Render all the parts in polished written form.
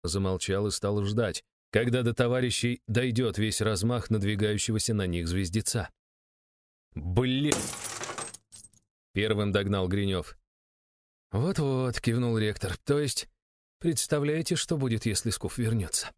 замолчал и стал ждать, когда до товарищей дойдет весь размах надвигающегося на них звездеца. «Блин!» — первым догнал Гринев. «Вот-вот», — кивнул ректор, — «то есть, представляете, что будет, если Скуф вернется?»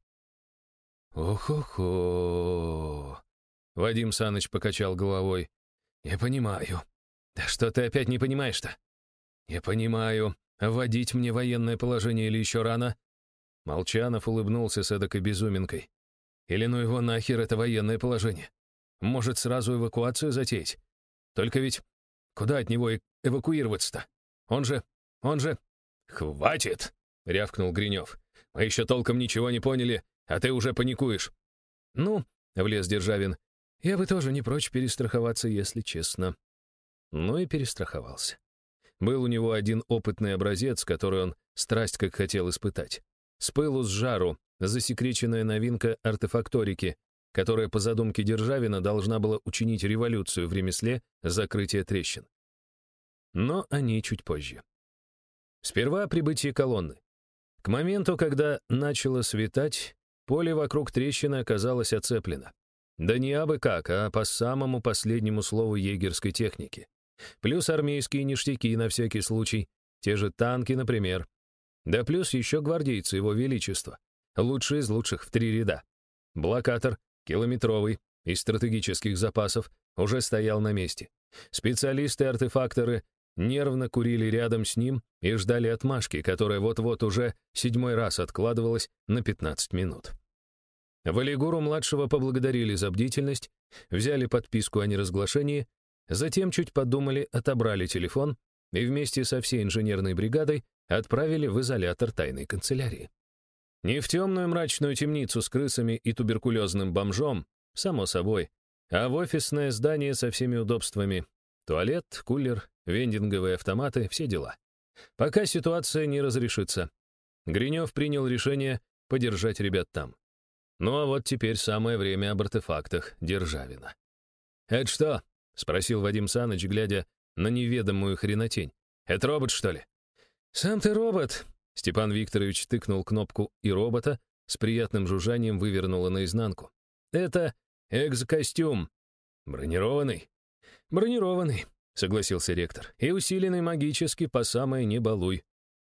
«Ох-охо!» — Вадим Саныч покачал головой. «Я понимаю». «Да что ты опять не понимаешь-то?» «Я понимаю. Вводить мне военное положение или еще рано?» Молчанов улыбнулся с эдакой безуминкой. «Или ну его нахер, это военное положение? Может, сразу эвакуацию затеять? Только ведь куда от него эвакуироваться-то? Он же... «Хватит!» — рявкнул Гринев. «Мы еще толком ничего не поняли, а ты уже паникуешь». «Ну, — влез Державин, — я бы тоже не прочь перестраховаться, если честно». Ну и перестраховался. Был у него один опытный образец, который он страсть как хотел испытать. С пылу с жару засекреченная новинка артефакторики, которая по задумке Державина должна была учинить революцию в ремесле закрытия трещин. Но о ней чуть позже. Сперва прибытие колонны. К моменту, когда начало светать, поле вокруг трещины оказалось оцеплено. Да не абы как, а по самому последнему слову егерской техники. Плюс армейские ништяки на всякий случай, те же танки, например. Да плюс еще гвардейцы его величества, лучшие из лучших в 3 ряда. Блокатор, километровый, из стратегических запасов, уже стоял на месте. Специалисты-артефакторы нервно курили рядом с ним и ждали отмашки, которая вот-вот уже 7-й раз откладывалась на 15 минут. Валигуру-младшего поблагодарили за бдительность, взяли подписку о неразглашении, затем чуть подумали, отобрали телефон и вместе со всей инженерной бригадой отправили в изолятор тайной канцелярии. Не в темную мрачную темницу с крысами и туберкулезным бомжом, само собой, а в офисное здание со всеми удобствами. Туалет, кулер, вендинговые автоматы, все дела. Пока ситуация не разрешится. Гринев принял решение подержать ребят там. Ну а вот теперь самое время об артефактах Державина. «Это что?» — спросил Вадим Саныч, глядя на неведомую хренотень. «Это робот, что ли?» «Сам ты робот!» — Степан Викторович тыкнул кнопку, и робота с приятным жужжанием вывернуло наизнанку. «Это экзокостюм. Бронированный?» «Бронированный», — согласился ректор, «и усиленный магически по самое не балуй».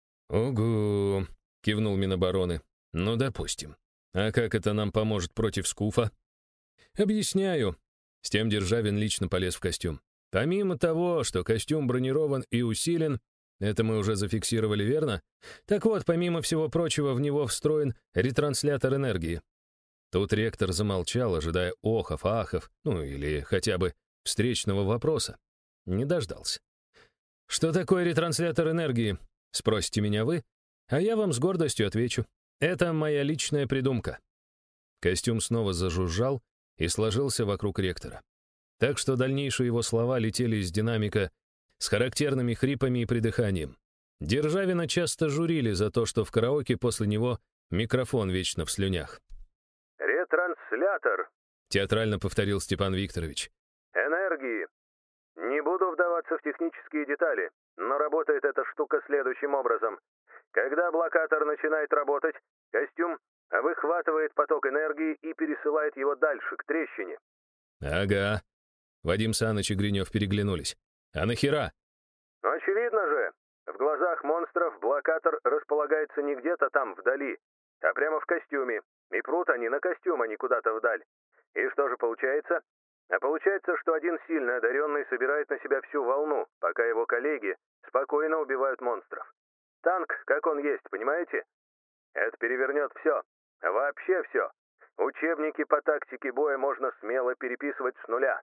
«Угу», — кивнул Минобороны. «Ну, допустим. А как это нам поможет против Скуфа?» «Объясняю». С тем Державин лично полез в костюм. Помимо того, что костюм бронирован и усилен, это мы уже зафиксировали, верно? Так вот, помимо всего прочего, в него встроен ретранслятор энергии. Тут ректор замолчал, ожидая охов, ахов, ну или хотя бы встречного вопроса. Не дождался. «Что такое ретранслятор энергии?» — спросите меня вы, а я вам с гордостью отвечу. Это моя личная придумка. Костюм снова зажужжал и сложился вокруг ректора. Так что дальнейшие его слова летели из динамика с характерными хрипами и придыханием. Державина часто журили за то, что в караоке после него микрофон вечно в слюнях. «Ретранслятор», — театрально повторил Степан Викторович. «Энергии. Не буду вдаваться в технические детали, но работает эта штука следующим образом. Когда блокатор начинает работать, костюм выхватывает поток энергии и пересылает его дальше, к трещине». «Ага». Вадим Саныч и Гринев переглянулись. «А нахера?» «Очевидно же. В глазах монстров блокатор располагается не где-то там вдали, а прямо в костюме. И прут они на костюм, а не куда-то вдаль. И что же получается? А получается, что один сильно одаренный собирает на себя всю волну, пока его коллеги спокойно убивают монстров. Танк, как он есть, понимаете? Это перевернет все. Вообще все. Учебники по тактике боя можно смело переписывать с нуля».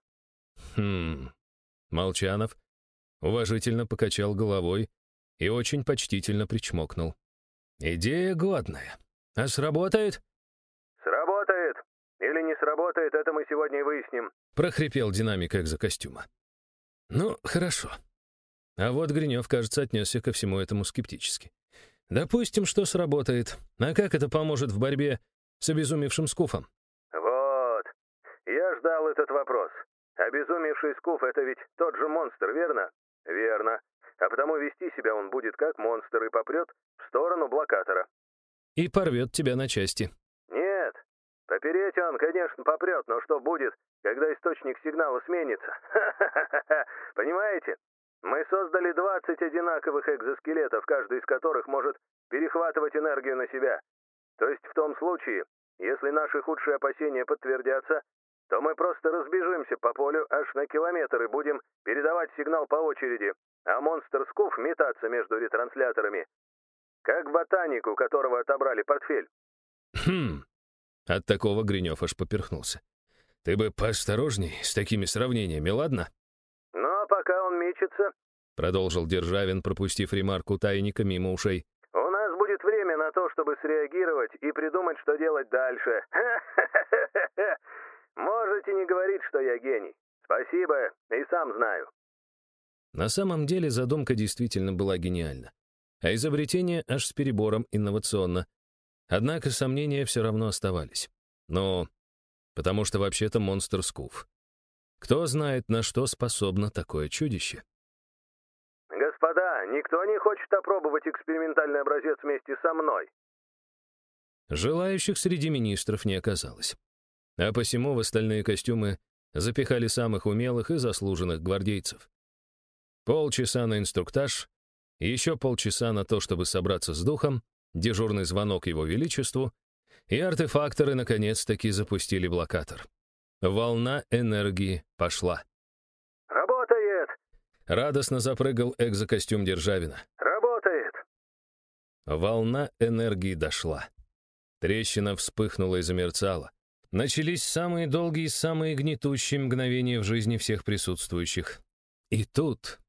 Молчанов уважительно покачал головой и очень почтительно причмокнул. «Идея годная. А сработает?» «Сработает. Или не сработает, это мы сегодня и выясним», — прохрипел динамик экзокостюма. «Ну, хорошо». А вот Гринев, кажется, отнесся ко всему этому скептически. «Допустим, что сработает. А как это поможет в борьбе с обезумевшим Скуфом?» «Вот. Я ждал этот вопрос. Обезумевший Скуф — это ведь тот же монстр, верно?» «Верно. А потому вести себя он будет как монстр и попрет в сторону блокатора». и порвет тебя на части. Нет, попереть он, конечно, попрет, но что будет, когда источник сигнала сменится? Понимаете? Мы создали 20 одинаковых экзоскелетов, каждый из которых может перехватывать энергию на себя. То есть в том случае, если наши худшие опасения подтвердятся, то мы просто разбежимся по полю аж на километр и будем передавать сигнал по очереди, а монстр Скуф метаться между ретрансляторами, как ботаник, у которого отобрали портфель. От такого Гринев аж поперхнулся. Ты бы поосторожней с такими сравнениями, ладно? Ну, а пока он мечется, Продолжил Державин, пропустив ремарку Тайника мимо ушей. у нас будет время на то, чтобы среагировать и придумать, что делать дальше. Можете не говорить, что я гений. Спасибо, и сам знаю. На самом деле задумка действительно была гениальна, а изобретение аж с перебором инновационно. Однако сомнения все равно оставались. Но потому что вообще-то монстр Скуф. Кто знает, на что способно такое чудище? Господа, никто не хочет опробовать экспериментальный образец вместе со мной. Желающих среди министров не оказалось. А посему в остальные костюмы запихали самых умелых и заслуженных гвардейцев. Полчаса на инструктаж, еще полчаса на то, чтобы собраться с духом, дежурный звонок его величеству, и артефакторы наконец-таки запустили блокатор. Волна энергии пошла. Работает! Радостно запрыгал экзокостюм Державина. Работает! Волна энергии дошла. Трещина вспыхнула и замерцала. Начались самые долгие и самые гнетущие мгновения в жизни всех присутствующих. И тут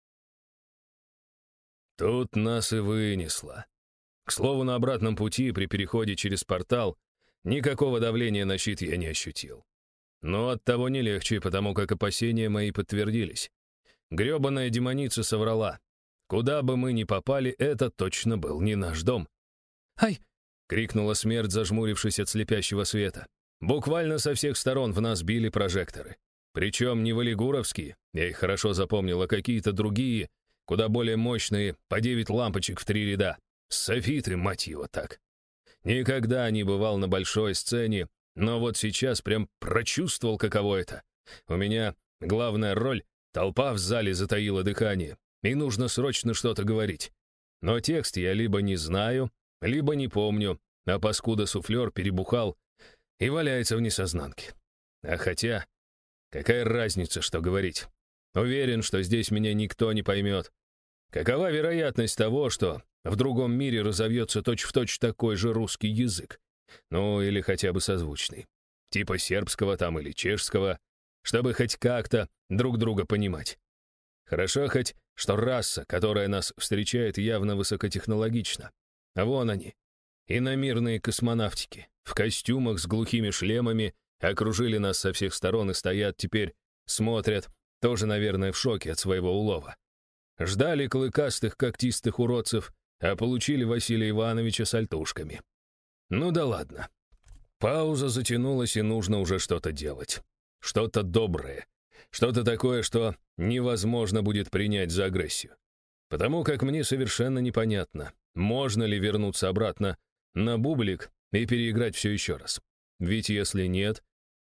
нас и вынесло. К слову, на обратном пути, при переходе через портал, никакого давления на щит я не ощутил. Но оттого не легче, потому как опасения мои подтвердились. Грёбаная демоница соврала. Куда бы мы ни попали, это точно был не наш дом. «Ай!» — крикнула смерть, зажмурившись от слепящего света. Буквально со всех сторон в нас били прожекторы. Причем не валигуровские, я их хорошо запомнил, а какие-то другие, куда более мощные, по 9 лампочек в 3 ряда. Софиты, мать его, так. Никогда не бывал на большой сцене, но вот сейчас прям прочувствовал, каково это. У меня главная роль — толпа в зале затаила дыхание, и нужно срочно что-то говорить. Но текст я либо не знаю, либо не помню, а паскуда-суфлер перебухал и валяется в несознанке. А хотя, какая разница, что говорить? Уверен, что здесь меня никто не поймет. Какова вероятность того, что в другом мире разовьется точь-в-точь такой же русский язык? Ну, или хотя бы созвучный. Типа сербского там или чешского, чтобы хоть как-то друг друга понимать. Хорошо хоть, что раса, которая нас встречает, явно высокотехнологична. А вон они, иномирные космонавтики, в костюмах с глухими шлемами, окружили нас со всех сторон и стоят теперь, смотрят, тоже, наверное, в шоке от своего улова. Ждали клыкастых когтистых уродцев, а получили Василия Ивановича с альтушками. Ну да ладно. Пауза затянулась, и нужно уже что-то делать. Что-то доброе. Что-то такое, что невозможно будет принять за агрессию. Потому как мне совершенно непонятно, можно ли вернуться обратно на бублик и переиграть все еще раз. Ведь если нет,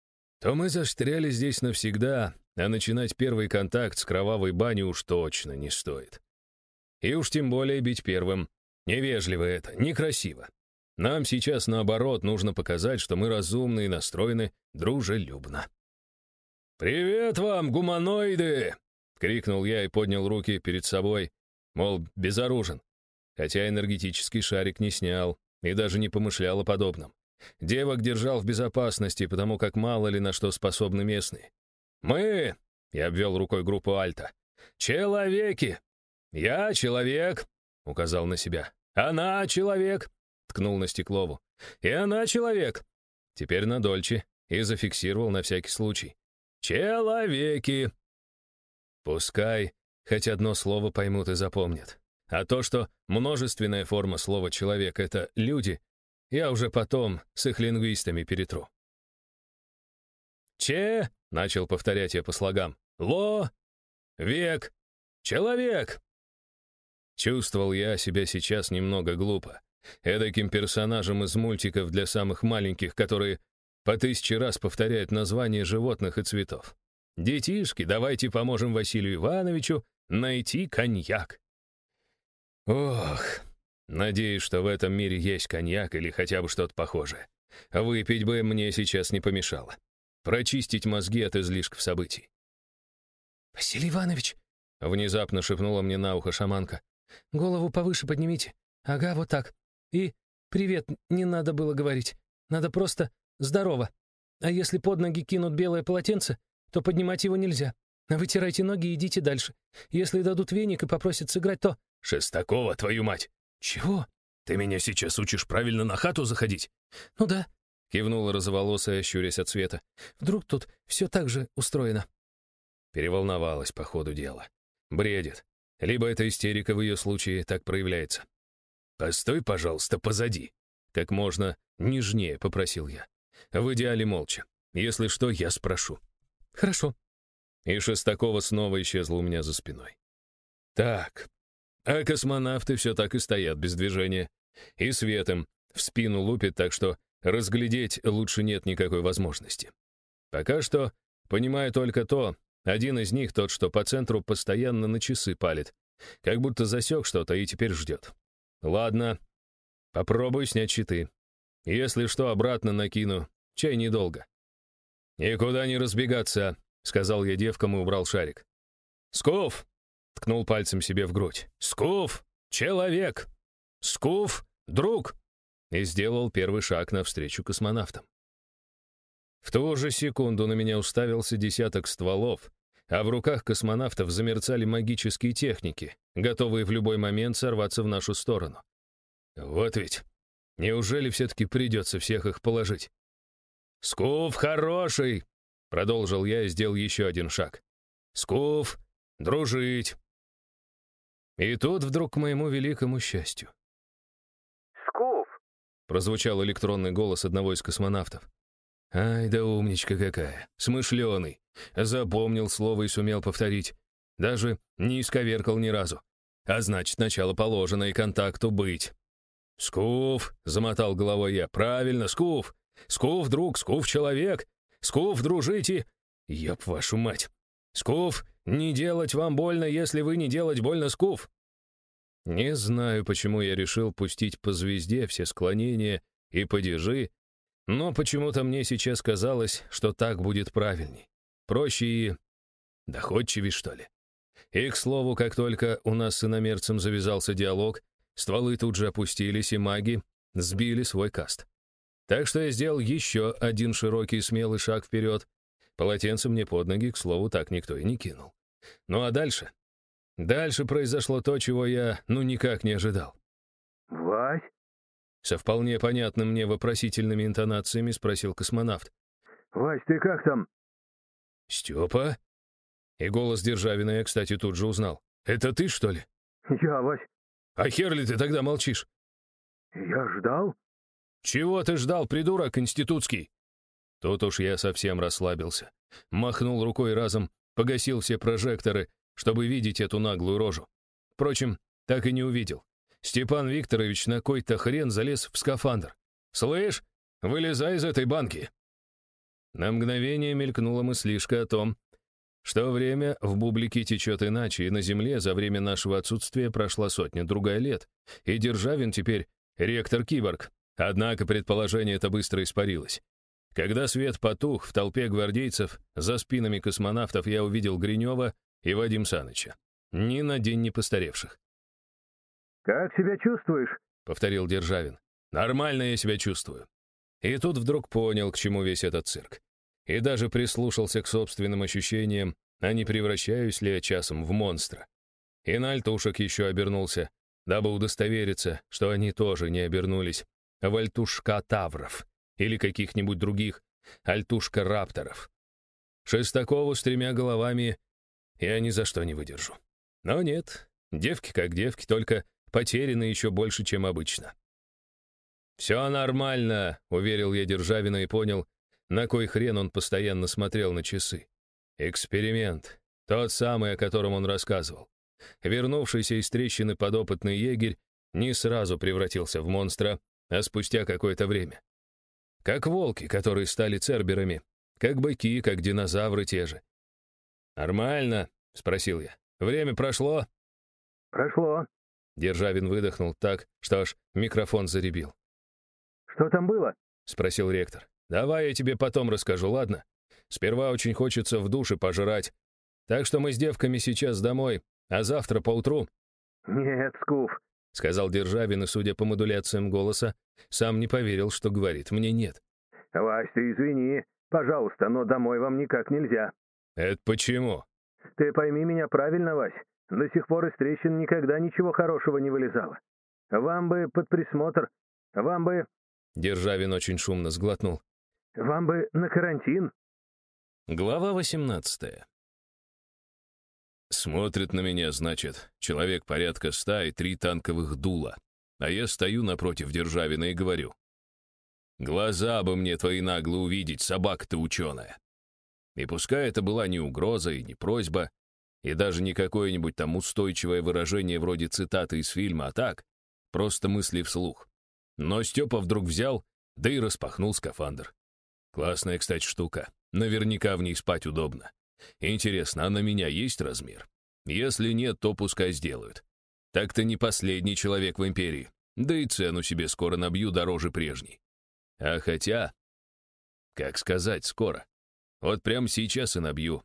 то мы застряли здесь навсегда, а начинать первый контакт с кровавой баней уж точно не стоит. И уж тем более бить первым. Невежливо это, некрасиво. Нам сейчас, наоборот, нужно показать, что мы разумны и настроены дружелюбно. «Привет вам, гуманоиды!» — крикнул я и поднял руки перед собой, мол, безоружен. Хотя энергетический шарик не снял и даже не помышлял о подобном. Девок держал в безопасности, потому как мало ли на что способны местные. «Мы!» — я обвел рукой группу Альта. «Человеки! Я человек!» — указал на себя. «Она человек!» — ткнул на Стеклову. «И она человек!» Теперь на Дольче и зафиксировал на всякий случай. «Человеки!» Пускай хоть одно слово поймут и запомнят. А то, что множественная форма слова «человек» — это «люди», я уже потом с их лингвистами перетру. «Че», — начал повторять я по слогам, «ло», «век», «человек». Чувствовал я себя сейчас немного глупо. эдаким персонажем из мультиков для самых маленьких, которые по 1000 раз повторяют названия животных и цветов. «Детишки, давайте поможем Василию Ивановичу найти коньяк». Ох, надеюсь, что в этом мире есть коньяк или хотя бы что-то похожее. Выпить бы мне сейчас не помешало. Прочистить мозги от излишков событий. «Василий Иванович!» — внезапно шепнула мне на ухо шаманка. «Голову повыше поднимите. Ага, вот так. И привет не надо было говорить. Надо просто здорово. А если под ноги кинут белое полотенце, то поднимать его нельзя. Вытирайте ноги и идите дальше. Если дадут веник и попросят сыграть, то...» «Шестакова, твою мать!» «Чего?» «Ты меня сейчас учишь правильно на хату заходить?» «Ну да», — кивнула розоволосая, щурясь от света. «Вдруг тут все так же устроено?» Переволновалась по ходу дела. Бредит. Либо эта истерика в ее случае так проявляется. «Постой, пожалуйста, позади». Как можно нежнее попросил я. В идеале молча. Если что, я спрошу. «Хорошо». И Шестакова снова исчезла у меня за спиной. Так, а космонавты все так и стоят без движения. И светом в спину лупит, так что разглядеть лучше нет никакой возможности. Пока что понимаю только то, один из них, тот, что по центру, постоянно на часы палит, как будто засек что-то и теперь ждет. Ладно, попробую снять щиты. Если что, обратно накину, чай недолго. «Никуда не разбегаться», — сказал я девкам и убрал шарик. «Скуф!» — ткнул пальцем себе в грудь. «Скуф! Человек! Скуф! Друг!» И сделал первый шаг навстречу космонавтам. В ту же секунду на меня уставился десяток стволов, а в руках космонавтов замерцали магические техники, готовые в любой момент сорваться в нашу сторону. Вот ведь, неужели все-таки придется всех их положить? «Скуф хороший!» — продолжил я и сделал еще один шаг. «Скуф, дружить!» И тут вдруг к моему великому счастью. «Скуф!» — прозвучал электронный голос одного из космонавтов. Ай да умничка какая, смышленый. Запомнил слово и сумел повторить. Даже не исковеркал ни разу. А значит, начало положено и контакту быть. «Скуф!» — замотал головой я. «Правильно, Скуф! Скуф, друг, Скуф, человек! Скуф, дружите! Ёб вашу мать! Скуф, не делать вам больно, если вы не делать больно, Скуф!» Не знаю, почему я решил пустить по звезде все склонения и падежи, но почему-то мне сейчас казалось, что так будет правильней. Проще и доходчивее, что ли. И, к слову, как только у нас с иномерцем завязался диалог, стволы тут же опустились, и маги сбили свой каст. Так что я сделал еще один широкий смелый шаг вперед. Полотенце мне под ноги, к слову, так никто и не кинул. Ну а дальше? Дальше произошло то, чего я, никак не ожидал. «Вась?» Со вполне понятным мне вопросительными интонациями спросил космонавт. «Вась, ты как там?» «Степа?» И голос Державина я, кстати, тут же узнал. «Это ты, что ли?» «Я, Вась». «А хер ли ты тогда молчишь?» «Я ждал?» «Чего ты ждал, придурок институтский?» Тут уж я совсем расслабился. Махнул рукой разом, погасил все прожекторы, чтобы видеть эту наглую рожу. Впрочем, так и не увидел. Степан Викторович на кой-то хрен залез в скафандр. «Слышь, вылезай из этой банки!» На мгновение мелькнула мыслишка о том, что время в бублике течет иначе, и на Земле за время нашего отсутствия прошла сотня-другая лет, и Державин теперь ректор-киборг. Однако предположение это быстро испарилось. Когда свет потух в толпе гвардейцев, за спинами космонавтов я увидел Гринева и Вадим Саныча. Ни на день не постаревших. «Как себя чувствуешь?» — повторил Державин. «Нормально я себя чувствую». И тут вдруг понял, к чему весь этот цирк. И даже прислушался к собственным ощущениям, а не превращаюсь ли я часом в монстра. И на альтушек еще обернулся, дабы удостовериться, что они тоже не обернулись в альтушка-тавров или каких-нибудь других альтушка-рапторов. Шестакову с 3 головами я ни за что не выдержу. Но нет, девки как девки, только потеряны еще больше, чем обычно. «Все нормально», — уверил я Державина и понял, на кой хрен он постоянно смотрел на часы. Эксперимент, тот самый, о котором он рассказывал. Вернувшийся из трещины подопытный егерь не сразу превратился в монстра, а спустя какое-то время. Как волки, которые стали церберами, как быки, как динозавры те же. «Нормально?» — спросил я. «Время прошло?» «Прошло. Державин выдохнул так, что аж микрофон заребил. Что там было?» — спросил ректор. «Давай я тебе потом расскажу, ладно? Сперва очень хочется в душе пожрать. Так что мы с девками сейчас домой, а завтра поутру...» «Нет, Скуф», — сказал Державин, и, судя по модуляциям голоса, сам не поверил, что говорит мне «нет». «Вась, ты извини, пожалуйста, но домой вам никак нельзя». «Это почему?» «Ты пойми меня правильно, Вась. До сих пор из трещин никогда ничего хорошего не вылезало. Вам бы под присмотр, вам бы...» Державин очень шумно сглотнул. «Вам бы на карантин». Глава 18. Смотрит на меня, значит, человек порядка 100 и 3 танковых дула. А я стою напротив Державина и говорю: «Глаза бы мне твои нагло увидеть, собака ты ученая». И пускай это была не угроза и не просьба, и даже не какое-нибудь там устойчивое выражение вроде цитаты из фильма, а так, просто мысли вслух. Но Степа вдруг взял, да и распахнул скафандр. Классная, кстати, штука. Наверняка в ней спать удобно. Интересно, а на меня есть размер? Если нет, то пускай сделают. Так-то не последний человек в империи. Да и цену себе скоро набью дороже прежней. А хотя... Как сказать скоро? Вот прямо сейчас и набью.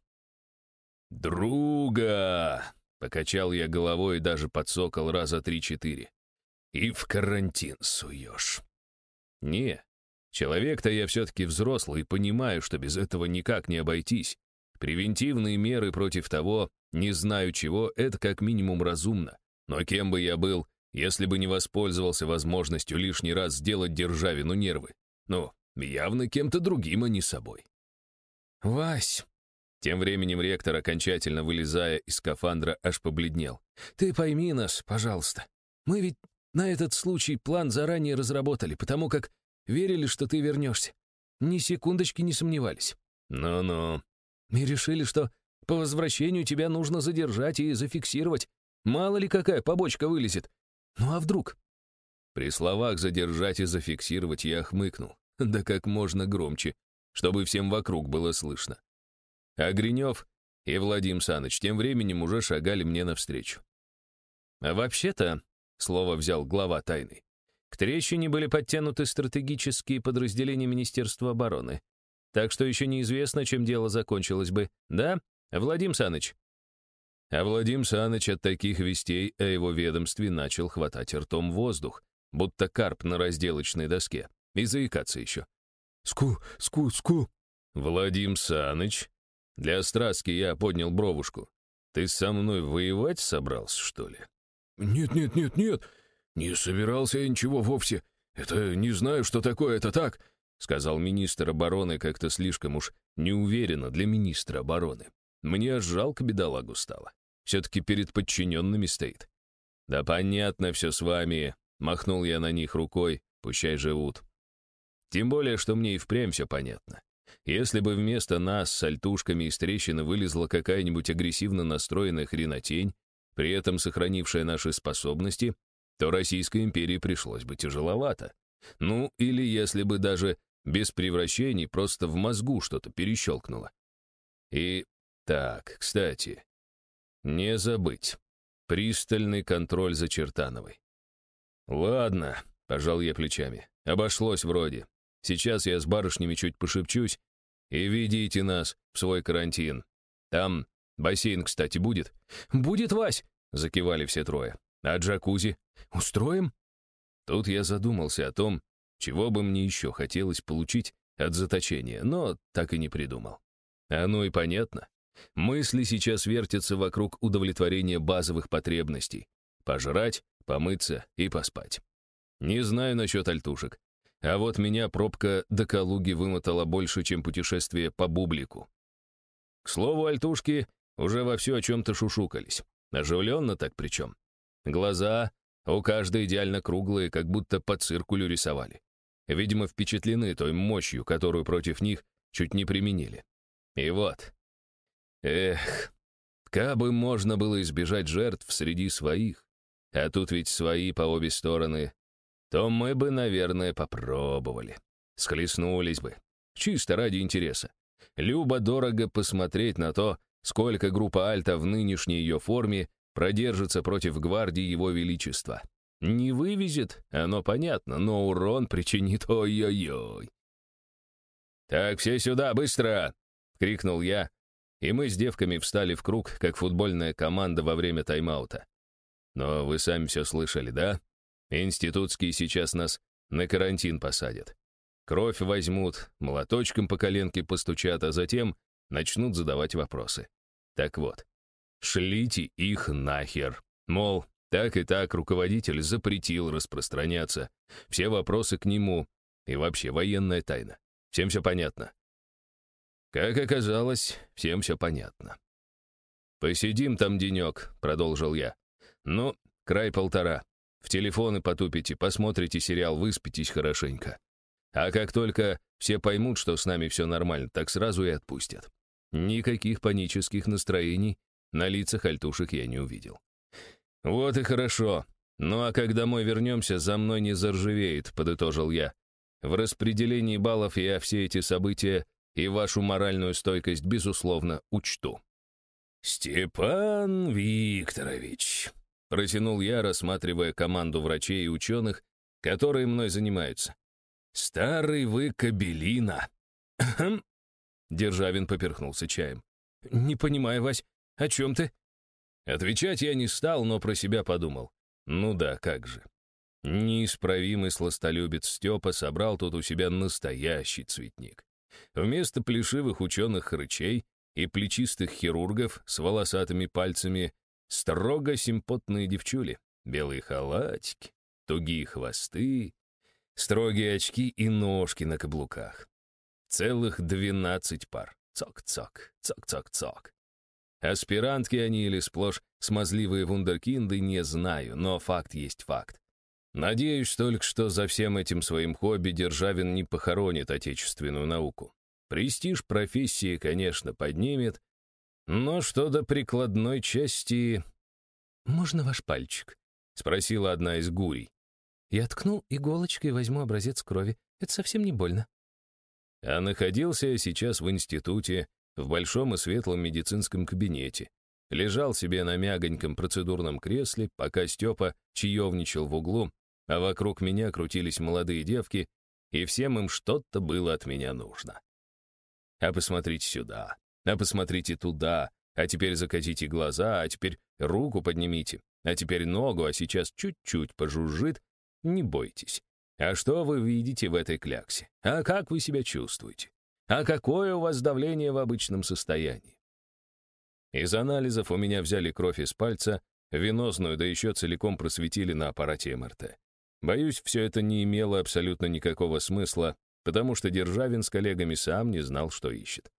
«Друга!» — покачал я головой и даже подсокал раза 3-4. «И в карантин суешь». «Не, человек-то я все-таки взрослый и понимаю, что без этого никак не обойтись. Превентивные меры против того, не знаю чего, это как минимум разумно. Но кем бы я был, если бы не воспользовался возможностью лишний раз сделать Державину нервы? Ну, явно кем-то другим, а не собой». «Вась!» Тем временем ректор, окончательно вылезая из скафандра, аж побледнел. «Ты пойми нас, пожалуйста. Мы ведь на этот случай план заранее разработали, потому как верили, что ты вернешься. Ни секундочки не сомневались. Ну-ну. Мы решили, что по возвращению тебя нужно задержать и зафиксировать. Мало ли какая побочка вылезет. Ну а вдруг?» При словах «задержать» и «зафиксировать» я хмыкнул. Да как можно громче, чтобы всем вокруг было слышно. А Гринев и Владимир Саныч тем временем уже шагали мне навстречу. А вообще-то, слово взял глава тайны, к трещине были подтянуты стратегические подразделения Министерства обороны. Так что еще неизвестно, чем дело закончилось бы. Да, Владимир Саныч? А Владимир Саныч от таких вестей о его ведомстве начал хватать ртом воздух, будто карп на разделочной доске, и заикаться еще. «Ску. Владимир Саныч?» Для страстки я поднял бровушку. «Ты со мной воевать собрался, что ли?» «Нет, не собирался я ничего вовсе. Это не знаю, что такое, это так», сказал министр обороны как-то слишком уж неуверенно для министра обороны. Мне аж жалко бедолагу стало. Все-таки перед подчиненными стоит. «Да понятно все с вами», махнул я на них рукой, пущай живут. Тем более, что мне и впрямь все понятно. Если бы вместо нас с альтушками из трещины вылезла какая-нибудь агрессивно настроенная хренотень, при этом сохранившая наши способности, то Российской империи пришлось бы тяжеловато. Ну, или если бы даже без превращений просто в мозгу что-то перещелкнуло. И так, кстати, не забыть. Пристальный контроль за Чертановой. «Ладно», — пожал я плечами, — «обошлось вроде. Сейчас я с барышнями чуть пошепчусь, и ведите нас в свой карантин. Там бассейн, кстати, будет?» «Будет, Вась!» — закивали все трое. «А джакузи? Устроим?» Тут я задумался о том, чего бы мне еще хотелось получить от заточения, но так и не придумал. Оно и понятно. Мысли сейчас вертятся вокруг удовлетворения базовых потребностей. Пожрать, помыться и поспать. Не знаю насчет альтушек. А вот меня пробка до Калуги вымотала больше, чем путешествие по бублику. К слову, альтушки уже вовсю о чем-то шушукались. Оживленно так причем. Глаза у каждой идеально круглые, как будто по циркулю рисовали. Видимо, впечатлены той мощью, которую против них чуть не применили. И вот. Эх, кабы можно было избежать жертв среди своих. а тут ведь свои по обе стороны, то мы бы, наверное, попробовали. Схлестнулись бы. Чисто ради интереса. Любо-дорого посмотреть на то, сколько группа Альта в нынешней ее форме продержится против гвардии Его Величества. Не вывезет, оно понятно, но урон причинит ой-ой-ой. «Так, все сюда, быстро!» — крикнул я, и мы с девками встали в круг, как футбольная команда во время тайм-аута. Но вы сами все слышали, да? Институтские сейчас нас на карантин посадят. Кровь возьмут, молоточком по коленке постучат, а затем начнут задавать вопросы. Так вот, шлите их нахер. Мол, так и так руководитель запретил распространяться. Все вопросы к нему. И вообще военная тайна. Всем все понятно? Как оказалось, всем все понятно. «Посидим там денек», — продолжил я. «Ну, край полтора. В телефоны потупите, посмотрите сериал, выспитесь хорошенько. А как только все поймут, что с нами все нормально, так сразу и отпустят. Никаких панических настроений на лицах альтушек я не увидел». «Вот и хорошо. Ну а как домой вернемся, за мной не заржавеет», — подытожил я. «В распределении баллов я все эти события и вашу моральную стойкость, безусловно, учту». «Степан Викторович», — протянул я, рассматривая команду врачей и ученых, которые мной занимаются. «Старый вы кобелина». Державин поперхнулся чаем. «Не понимаю, Вась, о чем ты?» Отвечать я не стал, но про себя подумал. Ну да, как же. Неисправимый сластолюбец Степа собрал тут у себя настоящий цветник. Вместо плешивых ученых-хрычей и плечистых хирургов с волосатыми пальцами строго симпотные девчули, белые халатики, тугие хвосты, строгие очки и ножки на каблуках. Целых 12 пар. Цок-цок, цок-цок-цок. Аспирантки они или сплошь смазливые вундеркинды, не знаю, но факт есть факт. Надеюсь только, что за всем этим своим хобби Державин не похоронит отечественную науку. Престиж профессии, конечно, поднимет, но что до прикладной части... «Можно ваш пальчик?» — спросила одна из гурий. «Я ткну иголочкой и возьму образец крови. Это совсем не больно». А находился я сейчас в институте, в большом и светлом медицинском кабинете. Лежал себе на мягоньком процедурном кресле, пока Степа чаевничал в углу, а вокруг меня крутились молодые девки, и всем им что-то было от меня нужно. А посмотрите сюда, а посмотрите туда, а теперь закатите глаза, а теперь руку поднимите, а теперь ногу, а сейчас чуть-чуть пожужжит. Не бойтесь. А что вы видите в этой кляксе? А как вы себя чувствуете? А какое у вас давление в обычном состоянии? Из анализов у меня взяли кровь из пальца, венозную, да еще целиком просветили на аппарате МРТ. Боюсь, все это не имело абсолютно никакого смысла, потому что Державин с коллегами сам не знал, что ищет.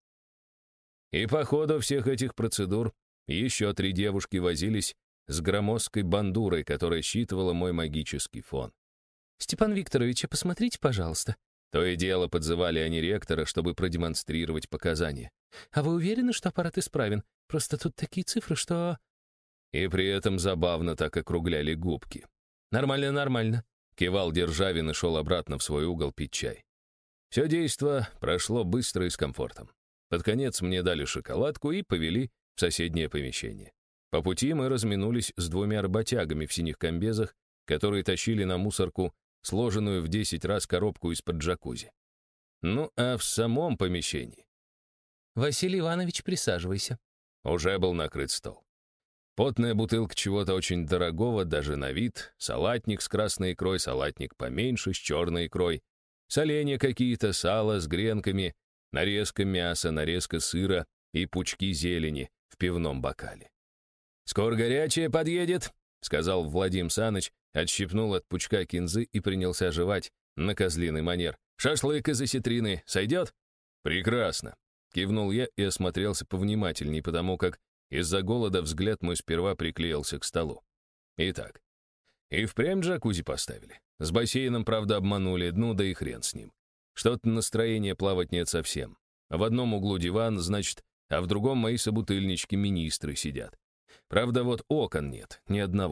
И по ходу всех этих процедур еще 3 девушки возились с громоздкой бандурой, которая считывала мой магический фон. «Степан Викторович, а посмотрите, пожалуйста». То и дело подзывали они ректора, чтобы продемонстрировать показания. «А вы уверены, что аппарат исправен? Просто тут такие цифры, что...» И при этом забавно так округляли губки. «Нормально, нормально», — кивал Державин и шел обратно в свой угол пить чай. Все действо прошло быстро и с комфортом. Под конец мне дали шоколадку и повели в соседнее помещение. По пути мы разминулись с 2 работягами в синих комбезах, которые тащили на мусорку сложенную в 10 раз коробку из-под джакузи. Ну, а в самом помещении... «Василий Иванович, присаживайся». Уже был накрыт стол. Потная бутылка чего-то очень дорогого, даже на вид, салатник с красной икрой, салатник поменьше, с черной икрой, соленья какие-то, сало с гренками, нарезка мяса, нарезка сыра и пучки зелени в пивном бокале. «Скоро горячее подъедет», — сказал Владимир Саныч, отщипнул от пучка кинзы и принялся жевать на козлиный манер. «Шашлык из осетрины сойдет?» «Прекрасно», — кивнул я и осмотрелся повнимательней, потому как из-за голода взгляд мой сперва приклеился к столу. Итак, и впрямь джакузи поставили. С бассейном, правда, обманули, ну да и хрен с ним. Что-то настроения плавать нет совсем. В одном углу диван, значит, а в другом мои собутыльнички-министры сидят. Правда, вот окон нет, ни одного.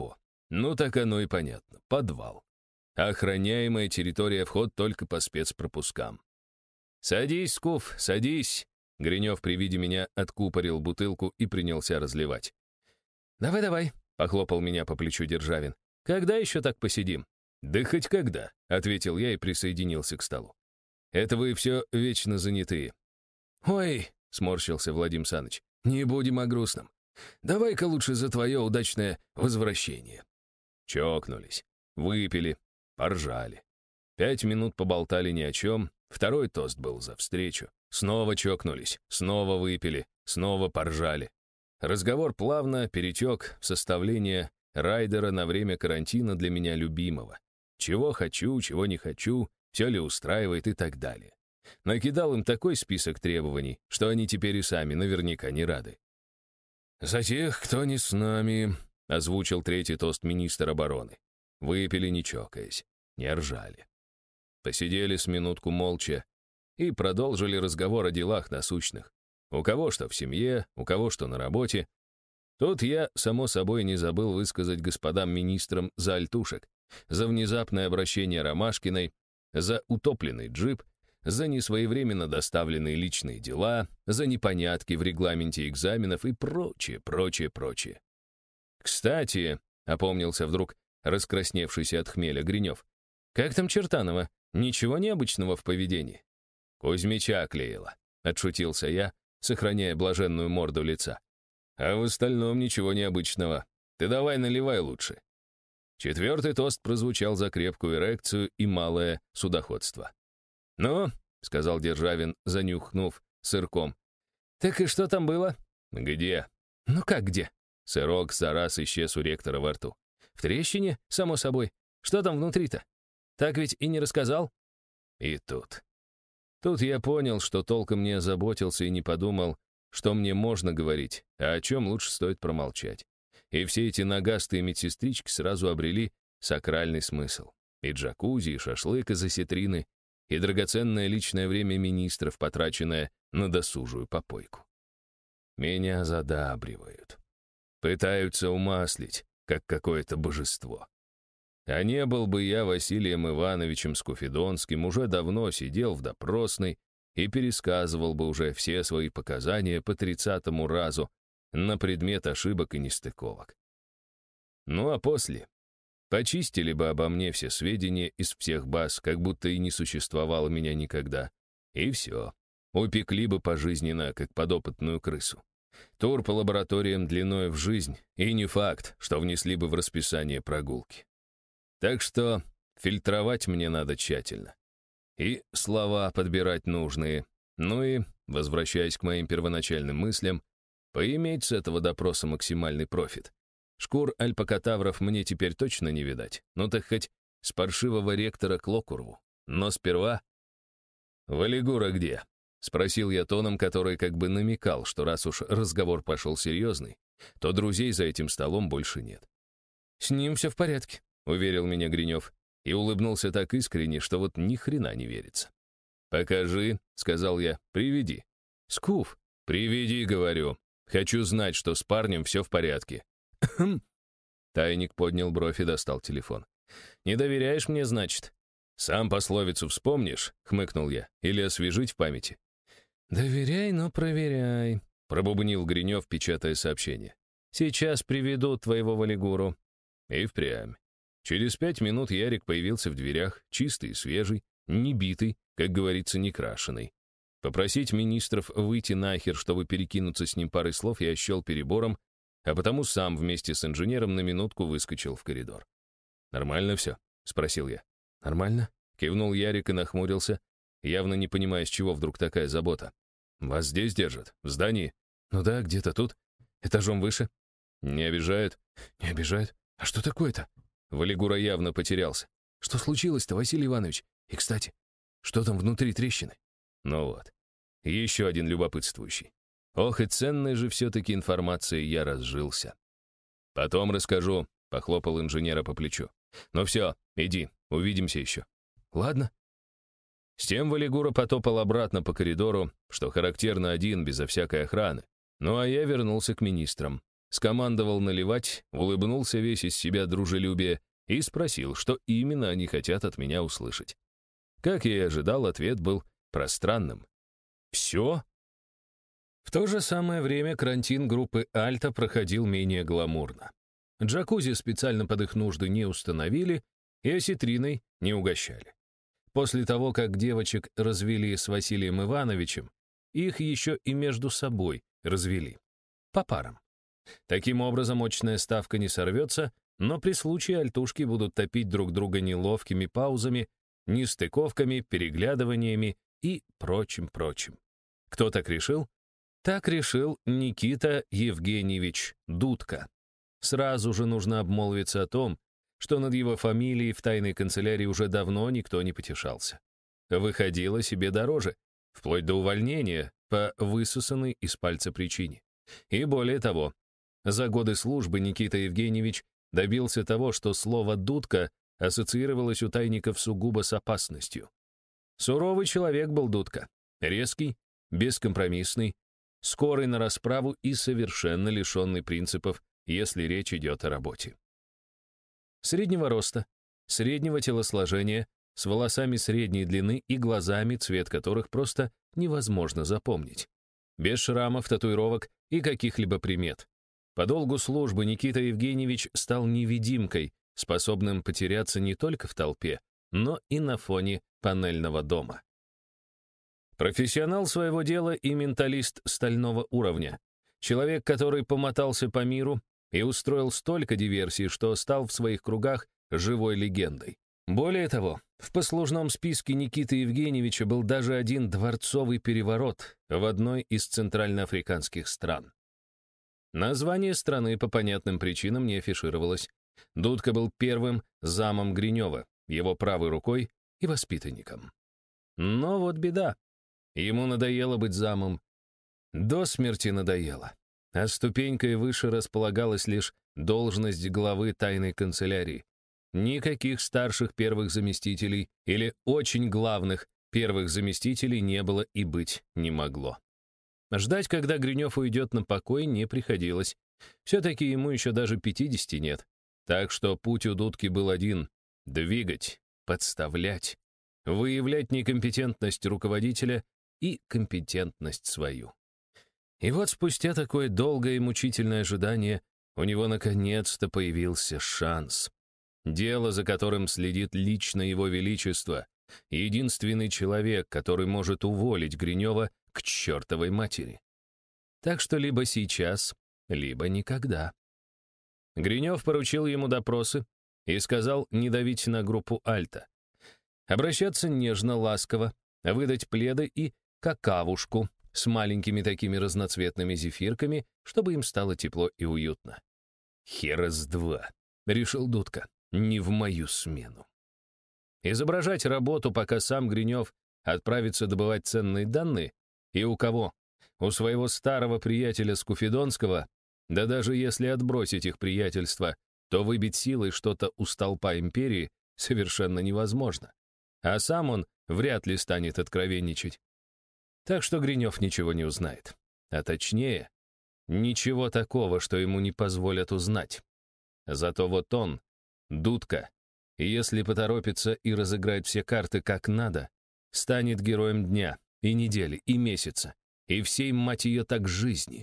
Ну, так оно и понятно. Подвал. Охраняемая территория, вход только по спецпропускам. «Садись, Скуф, садись!» Гринев при виде меня откупорил бутылку и принялся разливать. «Давай», — похлопал меня по плечу Державин. «Когда еще так посидим?» «Да хоть когда», — ответил я и присоединился к столу. «Это вы все вечно занятые». «Ой», — сморщился Владимир Саныч, — «не будем о грустном. Давай-ка лучше за твое удачное возвращение». Чокнулись, выпили, поржали. 5 минут поболтали ни о чем, второй тост был за встречу. Снова чокнулись, снова выпили, снова поржали. Разговор плавно перетек в составление райдера на время карантина для меня любимого. Чего хочу, чего не хочу, все ли устраивает и так далее. Накидал им такой список требований, что они теперь и сами наверняка не рады. «За тех, кто не с нами», — озвучил третий тост министр обороны. Выпили, не чокаясь, не ржали. Посидели с минутку молча и продолжили разговор о делах насущных. У кого что в семье, у кого что на работе. Тут я, само собой, не забыл высказать господам министрам за альтушек, за внезапное обращение Ромашкиной, за утопленный джип, за несвоевременно доставленные личные дела, за непонятки в регламенте экзаменов и прочее, прочее, прочее. «Кстати», — опомнился вдруг раскрасневшийся от хмеля Гринев, «как там Чертанова? Ничего необычного в поведении?» «Кузьмича клеила», — отшутился я, сохраняя блаженную морду лица. «А в остальном ничего необычного. Ты давай наливай лучше». Четвертый тост прозвучал за крепкую эрекцию и малое судоходство. «Ну», — сказал Державин, занюхнув сырком, «так и что там было?» «Где?» «Ну как где?» Сырок за раз исчез у ректора во рту. «В трещине, само собой. Что там внутри-то? Так ведь и не рассказал?» И тут я понял, что толком не озаботился и не подумал, что мне можно говорить, а о чем лучше стоит промолчать. И все эти нагастые медсестрички сразу обрели сакральный смысл. И джакузи, и шашлык из осетрины, и драгоценное личное время министров, потраченное на досужую попойку. Меня задабривают. Пытаются умаслить, как какое-то божество. А не был бы я Василием Ивановичем Скуфидонским, уже давно сидел в допросной и пересказывал бы уже все свои показания по 30-му разу на предмет ошибок и нестыковок. Ну а после почистили бы обо мне все сведения из всех баз, как будто и не существовало меня никогда. И все. Упекли бы пожизненно, как подопытную крысу. Тур по лабораториям длиной в жизнь, и не факт, что внесли бы в расписание прогулки. Так что фильтровать мне надо тщательно. И слова подбирать нужные. Ну и, возвращаясь к моим первоначальным мыслям, поиметь с этого допроса максимальный профит. Шкур альпакатавров мне теперь точно не видать. Ну так хоть с паршивого ректора к локурву. Но сперва... «Валигура где?» — спросил я тоном, который как бы намекал, что раз уж разговор пошел серьезный, то друзей за этим столом больше нет. «С ним все в порядке», — уверил меня Гринев, и улыбнулся так искренне, что вот ни хрена не верится. «Покажи», — сказал я, — «приведи». «Скуф». «Приведи», — говорю. «Хочу знать, что с парнем все в порядке». Тайник поднял бровь и достал телефон. «Не доверяешь мне, значит?» «Сам пословицу вспомнишь?» — хмыкнул я. «Или освежить в памяти?» «Доверяй, но проверяй», — пробубнил Гринев, печатая сообщение. «Сейчас приведу твоего Валигуру». И впрямь. Через 5 минут Ярик появился в дверях, чистый и свежий, не битый, как говорится, не крашеный. Попросить министров выйти нахер, чтобы перекинуться с ним парой слов, я счел перебором, а потому сам вместе с инженером на минутку выскочил в коридор. «Нормально все?» — спросил я. «Нормально», — кивнул Ярик и нахмурился, явно не понимая, с чего вдруг такая забота. «Вас здесь держат? В здании?» «Ну да, где-то тут. Этажом выше». «Не обижают?» «Не обижают. А что такое-то?» Валигура явно потерялся. «Что случилось-то, Василий Иванович? И, кстати, что там внутри трещины?» Ну вот, еще один любопытствующий. Ох, и ценной же все-таки информацией я разжился. «Потом расскажу», — похлопал инженера по плечу. «Ну все, иди, увидимся еще». «Ладно». С тем Валигура потопал обратно по коридору, что характерно один, безо всякой охраны. Ну а я вернулся к министрам. скомандовал наливать, улыбнулся весь из себя дружелюбие и спросил, что именно они хотят от меня услышать. Как я и ожидал, ответ был пространным. «Все?» В то же самое время карантин группы «Альта» проходил менее гламурно. Джакузи специально под их нужды не установили и осетриной не угощали. После того, как девочек развели с Василием Ивановичем, их еще и между собой развели. По парам. Таким образом, очная ставка не сорвется, но при случае альтушки будут топить друг друга неловкими паузами, нестыковками, переглядываниями и прочим-прочим. Кто так решил? Так решил Никита Евгеньевич Дудка. Сразу же нужно обмолвиться о том, что над его фамилией в тайной канцелярии уже давно никто не потешался. Выходило себе дороже, вплоть до увольнения по высосанной из пальца причине. И более того, за годы службы Никита Евгеньевич добился того, что слово «Дудка» ассоциировалось у тайников сугубо с опасностью. Суровый человек был Дудка, резкий, бескомпромиссный, скорый на расправу и совершенно лишенный принципов, если речь идет о работе. Среднего роста, среднего телосложения, с волосами средней длины и глазами, цвет которых просто невозможно запомнить. Без шрамов, татуировок и каких-либо примет. По долгу службы Никита Евгеньевич стал невидимкой, способным потеряться не только в толпе, но и на фоне панельного дома. Профессионал своего дела и менталист стального уровня. Человек, который помотался по миру и устроил столько диверсий, что стал в своих кругах живой легендой. Более того, в послужном списке Никиты Евгеньевича был даже один дворцовый переворот в одной из центральноафриканских стран. Название страны по понятным причинам не афишировалось. Дудка был первым замом Гринева, его правой рукой и воспитанником. Но вот беда. Ему надоело быть замом. До смерти надоело. А ступенькой выше располагалась лишь должность главы тайной канцелярии. Никаких старших первых заместителей или очень главных первых заместителей не было и быть не могло. Ждать, когда Гринев уйдет на покой, не приходилось. Все-таки ему еще даже 50 нет. Так что путь у Дудки был один — двигать, подставлять, выявлять некомпетентность руководителя и компетентность свою. И вот спустя такое долгое и мучительное ожидание у него наконец-то появился шанс. Дело, за которым следит лично его величество, единственный человек, который может уволить Гринева к чертовой матери. Так что либо сейчас, либо никогда. Гринев поручил ему допросы и сказал не давить на группу «Альта». Обращаться нежно, ласково, выдать пледы и какавушку с маленькими такими разноцветными зефирками, чтобы им стало тепло и уютно. «Хера с два», — решил Дудка, — «не в мою смену». Изображать работу, пока сам Гринев отправится добывать ценные данные, и у кого? У своего старого приятеля Скуфидонского, да даже если отбросить их приятельство, то выбить силой что-то у столпа империи совершенно невозможно. А сам он вряд ли станет откровенничать. Так что Гринев ничего не узнает. А точнее, ничего такого, что ему не позволят узнать. Зато вот он, Дудка, если поторопится и разыграет все карты как надо, станет героем дня, и недели, и месяца, и всей, мать ее, так жизни.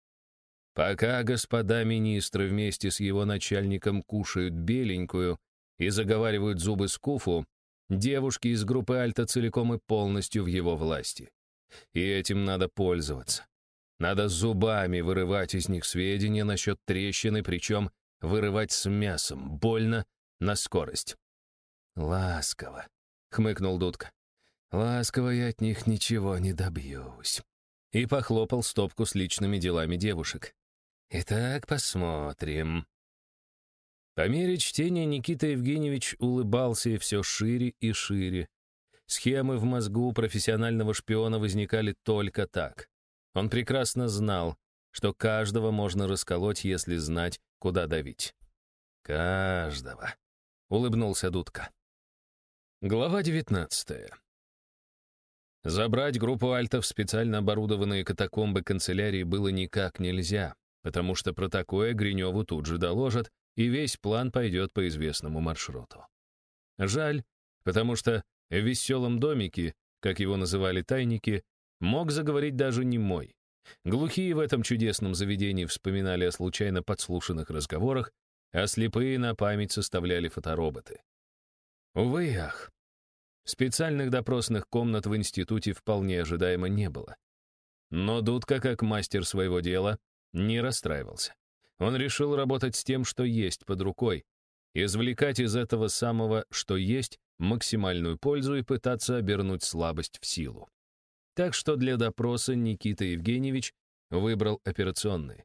Пока господа министры вместе с его начальником кушают беленькую и заговаривают зубы Скуфу, девушки из группы Альта целиком и полностью в его власти. И этим надо пользоваться. Надо зубами вырывать из них сведения насчет трещины, причем вырывать с мясом, больно, на скорость. «Ласково», — хмыкнул Дудка. «Ласково я от них ничего не добьюсь». И похлопал стопку с личными делами девушек. «Итак, посмотрим». По мере чтения Никита Евгеньевич улыбался все шире и шире. Схемы в мозгу профессионального шпиона возникали только так. Он прекрасно знал, что каждого можно расколоть, если знать, куда давить. «Каждого», — улыбнулся Дудка. Глава 19. Забрать группу Альта в специально оборудованные катакомбы канцелярии было никак нельзя. потому что про такое Гриневу тут же доложат, и весь план пойдет по известному маршруту. Жаль, потому что в веселом домике, как его называли тайники, мог заговорить даже немой. Глухие в этом чудесном заведении вспоминали о случайно подслушанных разговорах, а слепые на память составляли фотороботы. Увы и ах. Специальных допросных комнат в институте вполне ожидаемо не было. Но Дудка, как мастер своего дела, не расстраивался. Он решил работать с тем, что есть под рукой, извлекать из этого самого, что есть, максимальную пользу и пытаться обернуть слабость в силу. Так что для допроса Никита Евгеньевич выбрал операционный.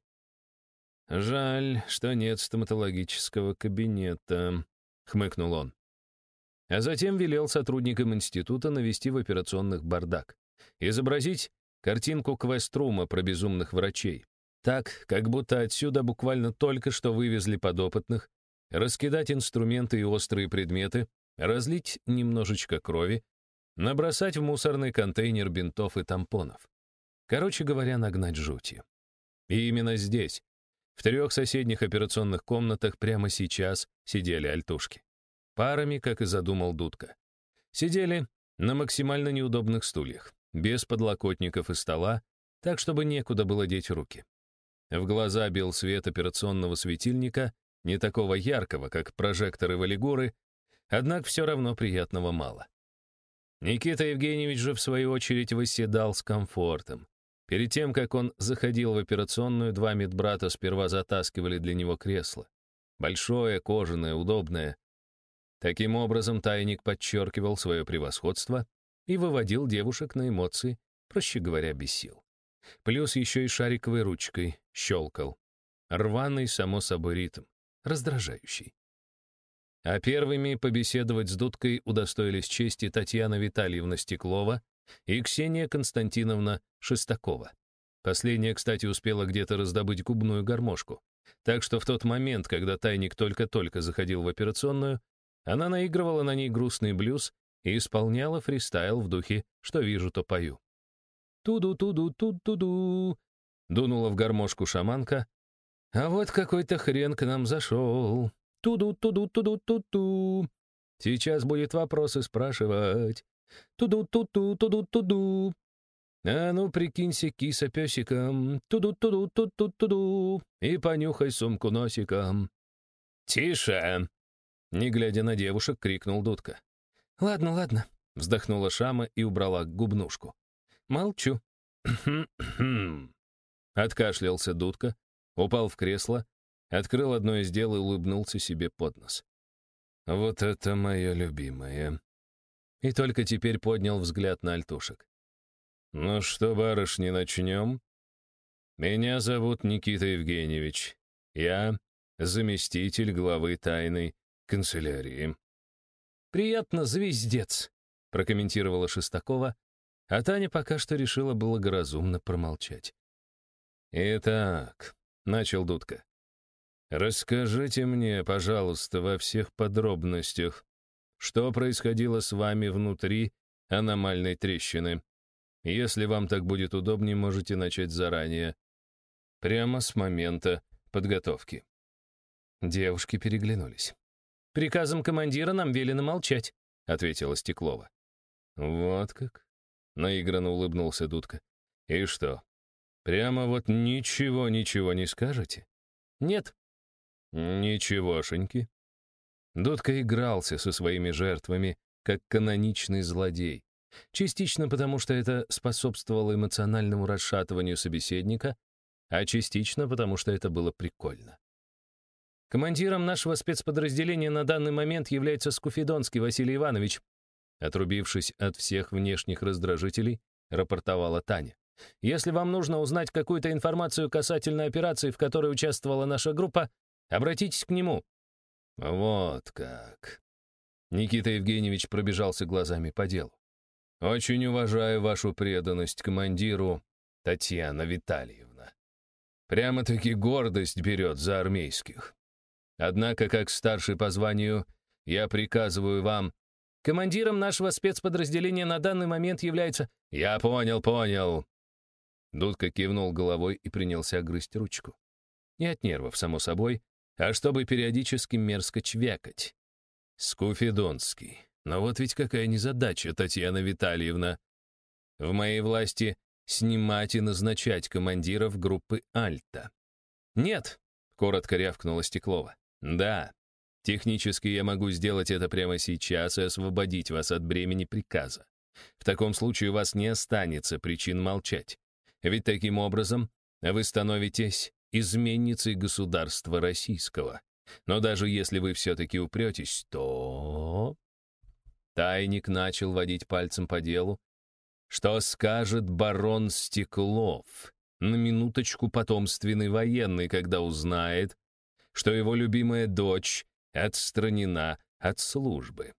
«Жаль, что нет стоматологического кабинета», — хмыкнул он. А затем велел сотрудникам института навести в операционных бардак, изобразить картинку Квеструма про безумных врачей, так, как будто отсюда буквально только что вывезли подопытных, раскидать инструменты и острые предметы, разлить немножечко крови, набросать в мусорный контейнер бинтов и тампонов. Короче говоря, нагнать жути. И именно здесь, в 3 соседних операционных комнатах, прямо сейчас сидели альтушки. Парами, как и задумал Дудка. Сидели на максимально неудобных стульях, без подлокотников и стола, так, чтобы некуда было деть руки. В глаза бил свет операционного светильника, не такого яркого, как прожекторы Валигуры, однако все равно приятного мало. Никита Евгеньевич же, в свою очередь, восседал с комфортом. Перед тем, как он заходил в операционную, 2 медбрата сперва затаскивали для него кресло. Большое, кожаное, удобное. Таким образом, тайник подчеркивал свое превосходство и выводил девушек на эмоции, проще говоря, без сил. Плюс еще и шариковой ручкой щелкал. Рваный, само собой, ритм, раздражающий. А первыми побеседовать с Дудкой удостоились чести Татьяна Витальевна Стеклова и Ксения Константиновна Шестакова. Последняя, кстати, успела где-то раздобыть губную гармошку, так что в тот момент, когда тайник только-только заходил в операционную, она наигрывала на ней грустный блюз и исполняла фристайл в духе «что вижу, то пою». «Туду-туду-туду-туду», — дунула в гармошку шаманка, «а вот какой-то хрен к нам зашел. Туду-туду-туду-туду. Сейчас будет вопросы спрашивать. Туду-туду-туду-туду. А ну, прикинься киса песиком. Туду-туду-туду-туду. И понюхай сумку носиком». «Тише!» — не глядя на девушек, крикнул Дудка. «Ладно, ладно», — вздохнула Шама и убрала губнушку. «Молчу». Откашлялся Дудка, упал в кресло, открыл одно из дел и улыбнулся себе под нос. «Вот это мое любимое». И только теперь поднял взгляд на альтушек. «Ну что, барышни, начнем? Меня зовут Никита Евгеньевич. Я заместитель главы тайной канцелярии». «Приятно, звездец», — прокомментировала Шестакова, а Таня пока что решила благоразумно промолчать. «Итак», — начал Дудка, — «расскажите мне, пожалуйста, во всех подробностях, что происходило с вами внутри аномальной трещины. Если вам так будет удобнее, можете начать заранее, прямо с момента подготовки». Девушки переглянулись. «Приказом командира нам велено молчать», — ответила Стеклова. «Вот как?» — наигранно улыбнулся Дудка. «И что, прямо вот ничего не скажете?» «Нет». «Ничегошеньки». Дудка игрался со своими жертвами, как каноничный злодей. Частично потому, что это способствовало эмоциональному расшатыванию собеседника, а частично потому, что это было прикольно. «Командиром нашего спецподразделения на данный момент является Скуфидонский Василий Иванович», отрубившись от всех внешних раздражителей, рапортовала Таня. «Если вам нужно узнать какую-то информацию касательно операции, в которой участвовала наша группа, обратитесь к нему». «Вот как». Никита Евгеньевич пробежался глазами по делу. «Очень уважаю вашу преданность командиру, Татьяна Витальевна. Прямо-таки гордость берет за армейских. Однако, как старший по званию, я приказываю вам...» «Командиром нашего спецподразделения на данный момент является...» «Я понял». Дудка кивнул головой и принялся грызть ручку. Не от нервов, само собой, а чтобы периодически мерзко чвякать. Скуфидонский. Но вот ведь какая незадача, Татьяна Витальевна. В моей власти снимать и назначать командиров группы «Альта». «Нет», — коротко рявкнула Стеклова. «Да, технически я могу сделать это прямо сейчас и освободить вас от бремени приказа. В таком случае у вас не останется причин молчать. Ведь таким образом вы становитесь изменницей государства российского. Но даже если вы все-таки упретесь, то...» Тайник начал водить пальцем по делу. «Что скажет барон Стеклов, на минуточку потомственный военный, когда узнает, что его любимая дочь отстранена от службы?»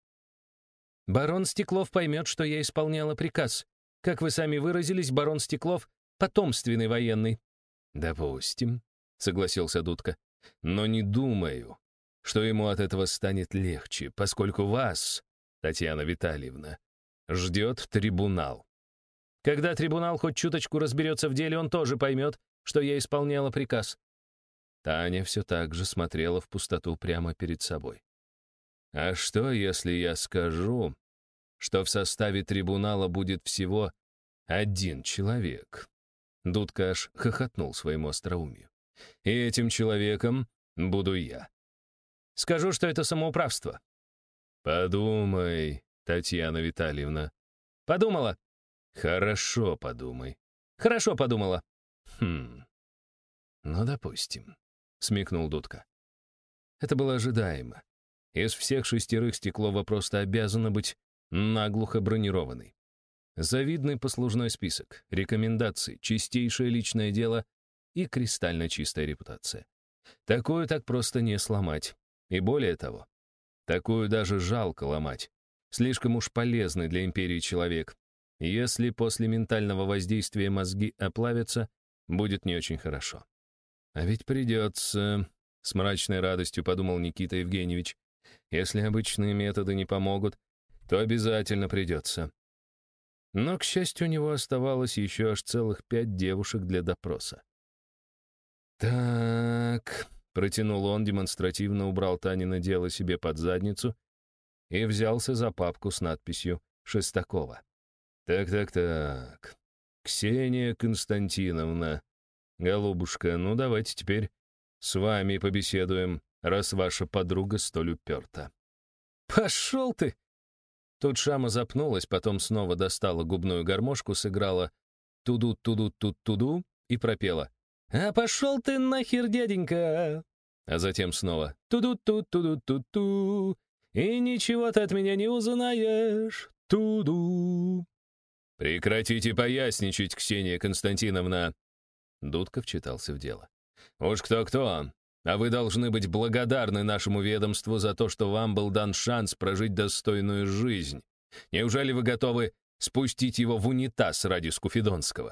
Барон Стеклов поймет, что я исполняла приказ. Как вы сами выразились, барон Стеклов — потомственный военный. «Допустим», — согласился Дудка. «Но не думаю, что ему от этого станет легче, поскольку вас, Татьяна Витальевна, ждет трибунал». Когда трибунал хоть чуточку разберется в деле, он тоже поймет, что я исполняла приказ. Таня все так же смотрела в пустоту прямо перед собой. «А что, если я скажу, что в составе трибунала будет всего один человек?» Дудка аж хохотнул своему остроумию. «И этим человеком буду я». Скажу, что это самоуправство. «Подумай, Татьяна Витальевна». Подумала. «Хорошо подумай». Хорошо подумала. «Ну, допустим», — смекнул Дудка. Это было ожидаемо. Из всех 6 Стеклова просто обязана быть наглухо бронированной. Завидный послужной список, рекомендации, чистейшее личное дело и кристально чистая репутация. Такую так просто не сломать. И более того, такую даже жалко ломать. Слишком уж полезный для империи человек. Если после ментального воздействия мозги оплавятся, будет не очень хорошо. А ведь придется, с мрачной радостью подумал Никита Евгеньевич, если обычные методы не помогут, то обязательно придется. Но, к счастью, у него оставалось еще аж целых 5 девушек для допроса. «Так», — протянул он, демонстративно убрал Танина дело себе под задницу и взялся за папку с надписью «Шестакова». «Так. Ксения Константиновна, голубушка, ну давайте теперь с вами побеседуем, раз ваша подруга столь уперта». «Пошел ты!» Тут Шама запнулась, потом снова достала губную гармошку, сыграла «туду-туду-тут-туду» и пропела «А пошел ты нахер, дяденька!» А затем снова «туду-ту-туду-ту-ту» «И ничего ты от меня не узнаешь, туду». «Прекратите поясничать, Ксения Константиновна!» Дудка вчитался в дело. «Уж кто-кто, а вы должны быть благодарны нашему ведомству за то, что вам был дан шанс прожить достойную жизнь. Неужели вы готовы спустить его в унитаз ради Скуфидонского?»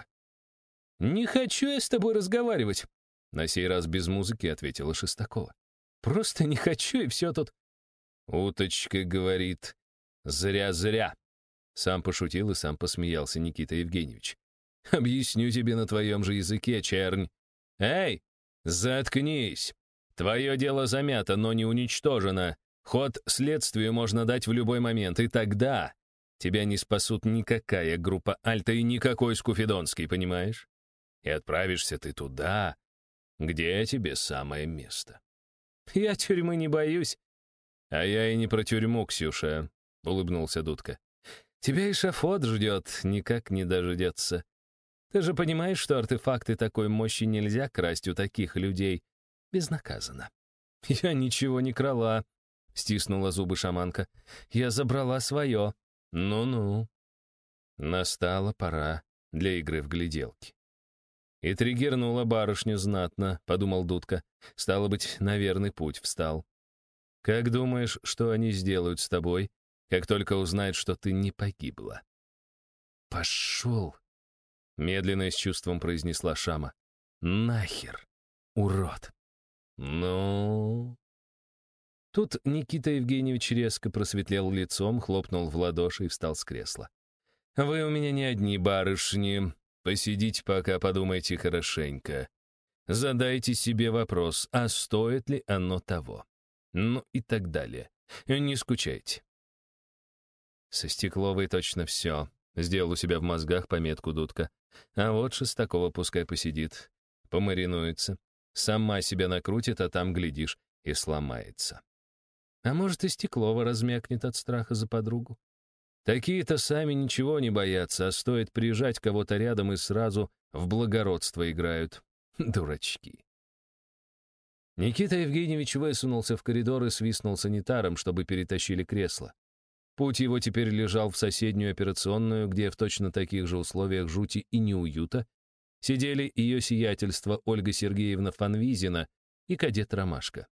«Не хочу я с тобой разговаривать», — на сей раз без музыки ответила Шестакова. «Просто не хочу, и все тут». «Уточка говорит, зря-зря». Сам пошутил и сам посмеялся Никита Евгеньевич. «Объясню тебе на твоем же языке, чернь. Эй, заткнись! Твое дело замято, но не уничтожено. Ход следствию можно дать в любой момент, и тогда тебя не спасут никакая группа Альта и никакой Скуфидонский, понимаешь? И отправишься ты туда, где тебе самое место». «Я тюрьмы не боюсь». «А я и не про тюрьму, Ксюша», — улыбнулся Дудка. «Тебя эшафот ждет, никак не дождется. Ты же понимаешь, что артефакты такой мощи нельзя красть у таких людей безнаказанно». «Я ничего не крала», — стиснула зубы шаманка. «Я забрала свое». «Ну-ну». Настала пора для игры в гляделки. И триггернула барышню знатно, подумал Дудка. Стало быть, на верный путь встал. «Как думаешь, что они сделают с тобой, как только узнают, что ты не погибла?» «Пошел», — медленно и с чувством произнесла Шама. «Нахер, урод». «Ну...» Тут Никита Евгеньевич резко просветлел лицом, хлопнул в ладоши и встал с кресла. «Вы у меня не одни, барышни. Посидите пока, подумайте хорошенько. задайте себе вопрос, а стоит ли оно того? Ну и так далее. Не скучайте. Со Стекловой точно все. Сделал у себя в мозгах пометку Дудка. А вот Шестакова пускай посидит, помаринуется, сама себя накрутит, а там, глядишь, и сломается. А может, и Стеклова размякнет от страха за подругу. Такие-то сами ничего не боятся, а стоит прижать кого-то рядом и сразу в благородство играют. Дурачки. Никита Евгеньевич высунулся в коридор и свистнул санитаром, чтобы перетащили кресло. Путь его теперь лежал в соседнюю операционную, где в точно таких же условиях жути и неуюта сидели ее сиятельство Ольга Сергеевна Фанвизина и кадет Ромашка.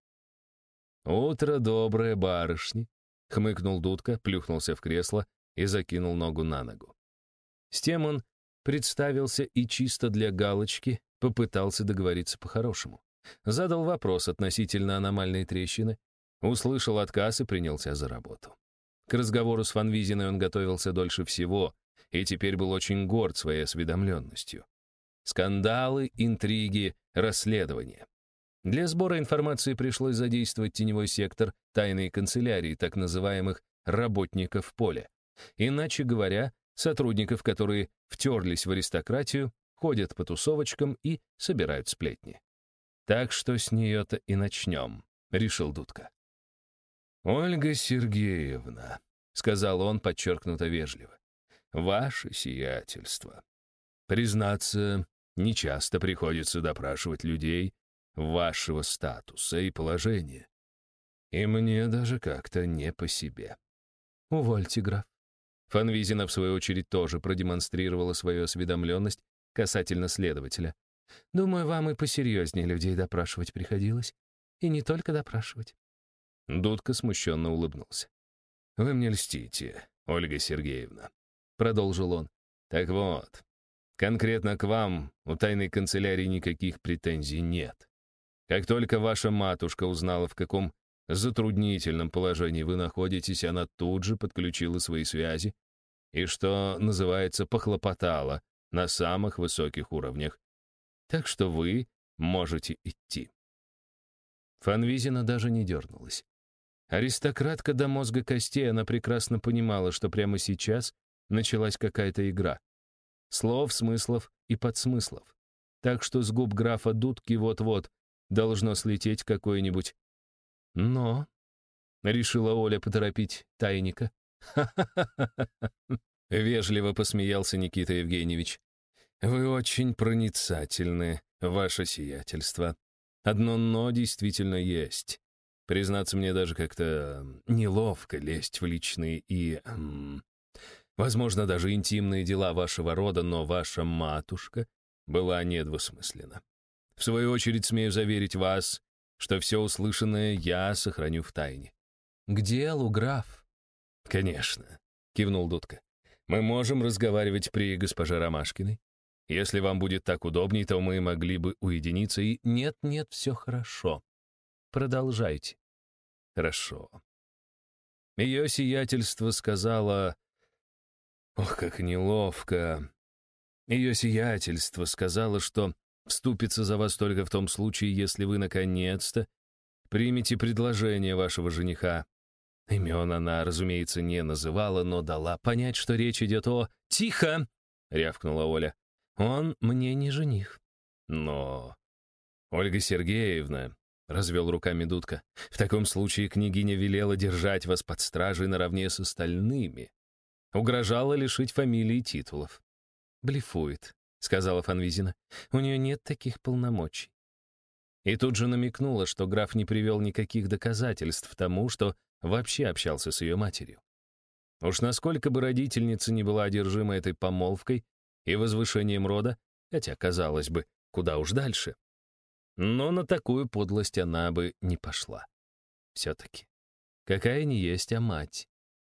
«Утро доброе, барышни!» — хмыкнул Дудка, плюхнулся в кресло и закинул ногу на ногу. С тем он представился и чисто для галочки попытался договориться по-хорошему. Задал вопрос относительно аномальной трещины, услышал отказ и принялся за работу. К разговору с Фанвизиной он готовился дольше всего и теперь был очень горд своей осведомленностью. Скандалы, интриги, расследования. Для сбора информации пришлось задействовать теневой сектор тайной канцелярии, так называемых «работников поля». Иначе говоря, сотрудников, которые втерлись в аристократию, ходят по тусовочкам и собирают сплетни. «Так что с нее-то и начнем», — решил Дудка. «Ольга Сергеевна», — сказал он подчеркнуто вежливо, — «ваше сиятельство. Признаться, нечасто приходится допрашивать людей вашего статуса и положения. И мне даже как-то не по себе». «Увольте, граф». Фанвизина, в свою очередь, тоже продемонстрировала свою осведомленность касательно следователя. «Думаю, вам и посерьезнее людей допрашивать приходилось. И не только допрашивать». Дудка смущенно улыбнулся. «Вы мне льстите, Ольга Сергеевна», — продолжил он. «Так вот, конкретно к вам у тайной канцелярии никаких претензий нет. Как только ваша матушка узнала, в каком затруднительном положении вы находитесь, она тут же подключила свои связи и, что называется, похлопотала на самых высоких уровнях. Так что вы можете идти». Фанвизина даже не дернулась. Аристократка до мозга костей, она прекрасно понимала, что прямо сейчас началась какая-то игра. Слов, смыслов и подсмыслов. Так что с губ графа Дудки вот-вот должно слететь какое-нибудь «но», — решила Оля поторопить тайника. «Ха-ха-ха-ха-ха!» — вежливо посмеялся Никита Евгеньевич. «Вы очень проницательны, ваше сиятельство. Одно «но» действительно есть. Признаться, мне даже как-то неловко лезть в личные и, возможно, даже интимные дела вашего рода, но ваша матушка была недвусмысленна. В свою очередь, смею заверить вас, что все услышанное я сохраню в тайне». «К делу, граф». «Конечно», — кивнул Дудка. «Мы можем разговаривать при госпоже Ромашкиной. Если вам будет так удобней, то мы могли бы уединиться и...» «Нет, все хорошо. Продолжайте». «Хорошо». Ее сиятельство сказала... Ох, как неловко. Ее сиятельство сказала, что вступится за вас только в том случае, если вы, наконец-то, примете предложение вашего жениха. Имен она, разумеется, не называла, но дала понять, что речь идет о... «Тихо!» — рявкнула Оля. «Он мне не жених». «Но...» «Ольга Сергеевна», — развел руками Дудка, «в таком случае княгиня велела держать вас под стражей наравне с остальными. Угрожала лишить фамилии и титулов». «Блефует», — сказала Фанвизина. «У нее нет таких полномочий». И тут же намекнула, что граф не привел никаких доказательств тому, что вообще общался с ее матерью. Уж насколько бы родительница не была одержима этой помолвкой и возвышением рода, хотя, казалось бы, куда уж дальше, но на такую подлость она бы не пошла. Все-таки. Какая ни есть, а мать.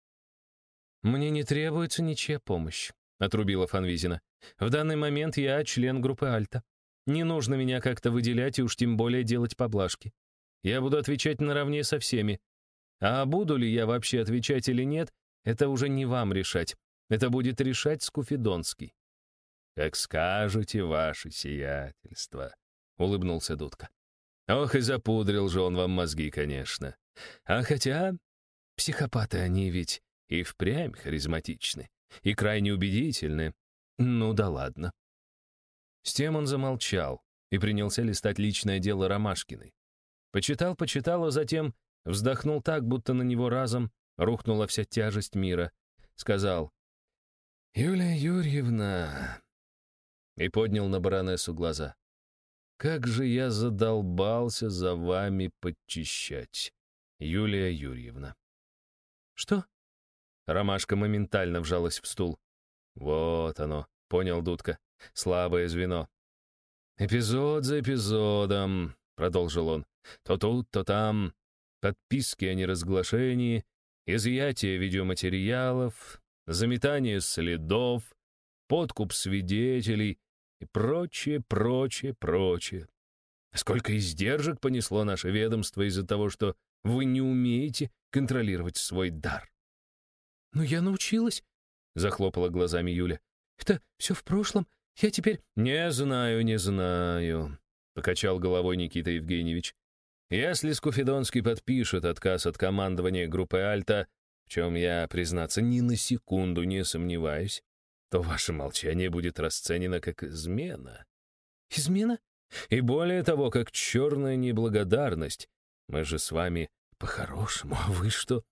«Мне не требуется ничья помощь», — отрубила Фанвизина. «В данный момент я член группы Альта. Не нужно меня как-то выделять и уж тем более делать поблажки. Я буду отвечать наравне со всеми. А буду ли я вообще отвечать или нет, это уже не вам решать. Это будет решать Скуфидонский». «Как скажете, ваше сиятельство», — улыбнулся Дудка. «Ох, и запудрил же он вам мозги, конечно. А хотя психопаты они ведь и впрямь харизматичны, и крайне убедительны. Ну да ладно». С тем он замолчал и принялся листать личное дело Ромашкиной. Почитал, а затем вздохнул так, будто на него разом рухнула вся тяжесть мира. Сказал: «Юлия Юрьевна...» И поднял на баронессу глаза. «Как же я задолбался за вами подчищать, Юлия Юрьевна». «Что?» Ромашка моментально вжалась в стул. «Вот оно», — понял Дудка, — «слабое звено». «Эпизод за эпизодом», — продолжил он, — «то тут, то там, подписки о неразглашении, изъятие видеоматериалов, заметание следов, подкуп свидетелей и прочее. Сколько издержек понесло наше ведомство из-за того, что вы не умеете контролировать свой дар». «Ну, я научилась», — захлопала глазами Юля. «Это все в прошлом. Я теперь...» «Не знаю», — покачал головой Никита Евгеньевич. «Если Скуфидонский подпишет отказ от командования группы «Альта», в чем я, признаться, ни на секунду не сомневаюсь, то ваше молчание будет расценено как измена». «Измена?» «И более того, как черная неблагодарность. Мы же с вами по-хорошему, а вы что?»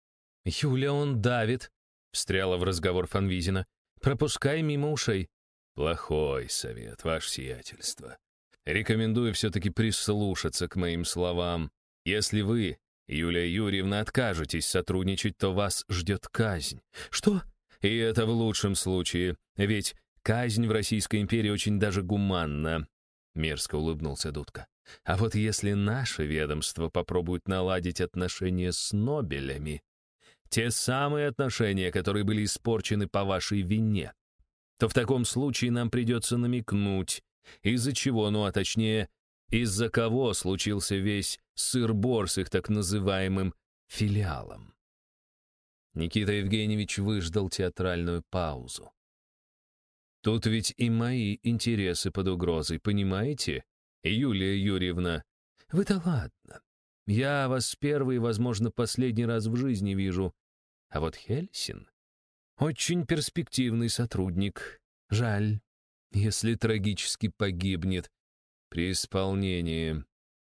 «Юля, он давит», — встряла в разговор Фанвизина. «Пропускай мимо ушей». «Плохой совет, ваше сиятельство. Рекомендую все-таки прислушаться к моим словам. Если вы, Юлия Юрьевна, откажетесь сотрудничать, то вас ждет казнь». «Что?» «И это в лучшем случае, ведь казнь в Российской империи очень даже гуманна», — мерзко улыбнулся Дудка. «А вот если наше ведомство попробует наладить отношения с Нобелями, те самые отношения, которые были испорчены по вашей вине, то в таком случае нам придется намекнуть, из-за чего, ну а точнее, из-за кого случился весь сыр-бор с их так называемым филиалом». Никита Евгеньевич выждал театральную паузу. «Тут ведь и мои интересы под угрозой, понимаете, Юлия Юрьевна? Вы-то ладно. Я вас первый и, возможно, последний раз в жизни вижу. А вот Хельсин — очень перспективный сотрудник. Жаль, если трагически погибнет при исполнении».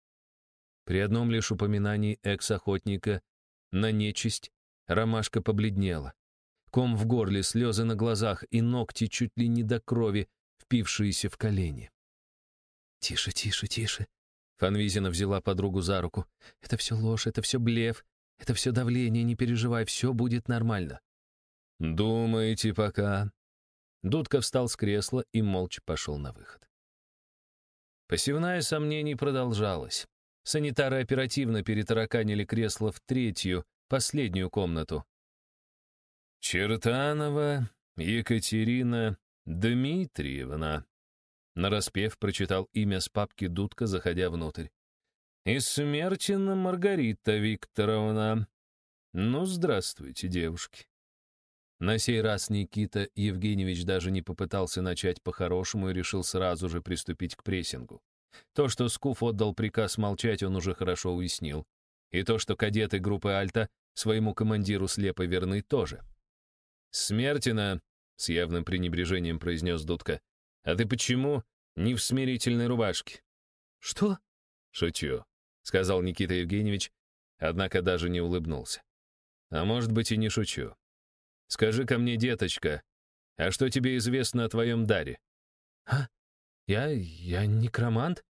При одном лишь упоминании экс-охотника на нечисть Ромашка побледнела. Ком в горле, слезы на глазах и ногти чуть ли не до крови, впившиеся в колени. «Тише, тише, тише», — Фанвизина взяла подругу за руку. «Это все ложь, это все блеф, это все давление, не переживай, все будет нормально». «Думаете пока?» Дудка встал с кресла и молча пошел на выход. Посевная сомнений продолжалась. Санитары оперативно перетараканили кресло в третью, последнюю комнату. «Чертанова Екатерина Дмитриевна», нараспев прочитал имя с папки Дудка, заходя внутрь. «И Смертина Маргарита Викторовна. Ну, здравствуйте, девушки». На сей раз Никита Евгеньевич даже не попытался начать по-хорошему и решил сразу же приступить к прессингу. То, что Скуф отдал приказ молчать, он уже хорошо уяснил. И то, что кадеты группы «Альта» своему командиру слепо верны, тоже. «Смертина», — с явным пренебрежением произнес Дудка, «а ты почему не в смирительной рубашке?» «Что?» «Шучу», — сказал Никита Евгеньевич, однако даже не улыбнулся. «А может быть, и не шучу. Скажи-ка мне, деточка, а что тебе известно о твоем даре?» «А? Я некромант?»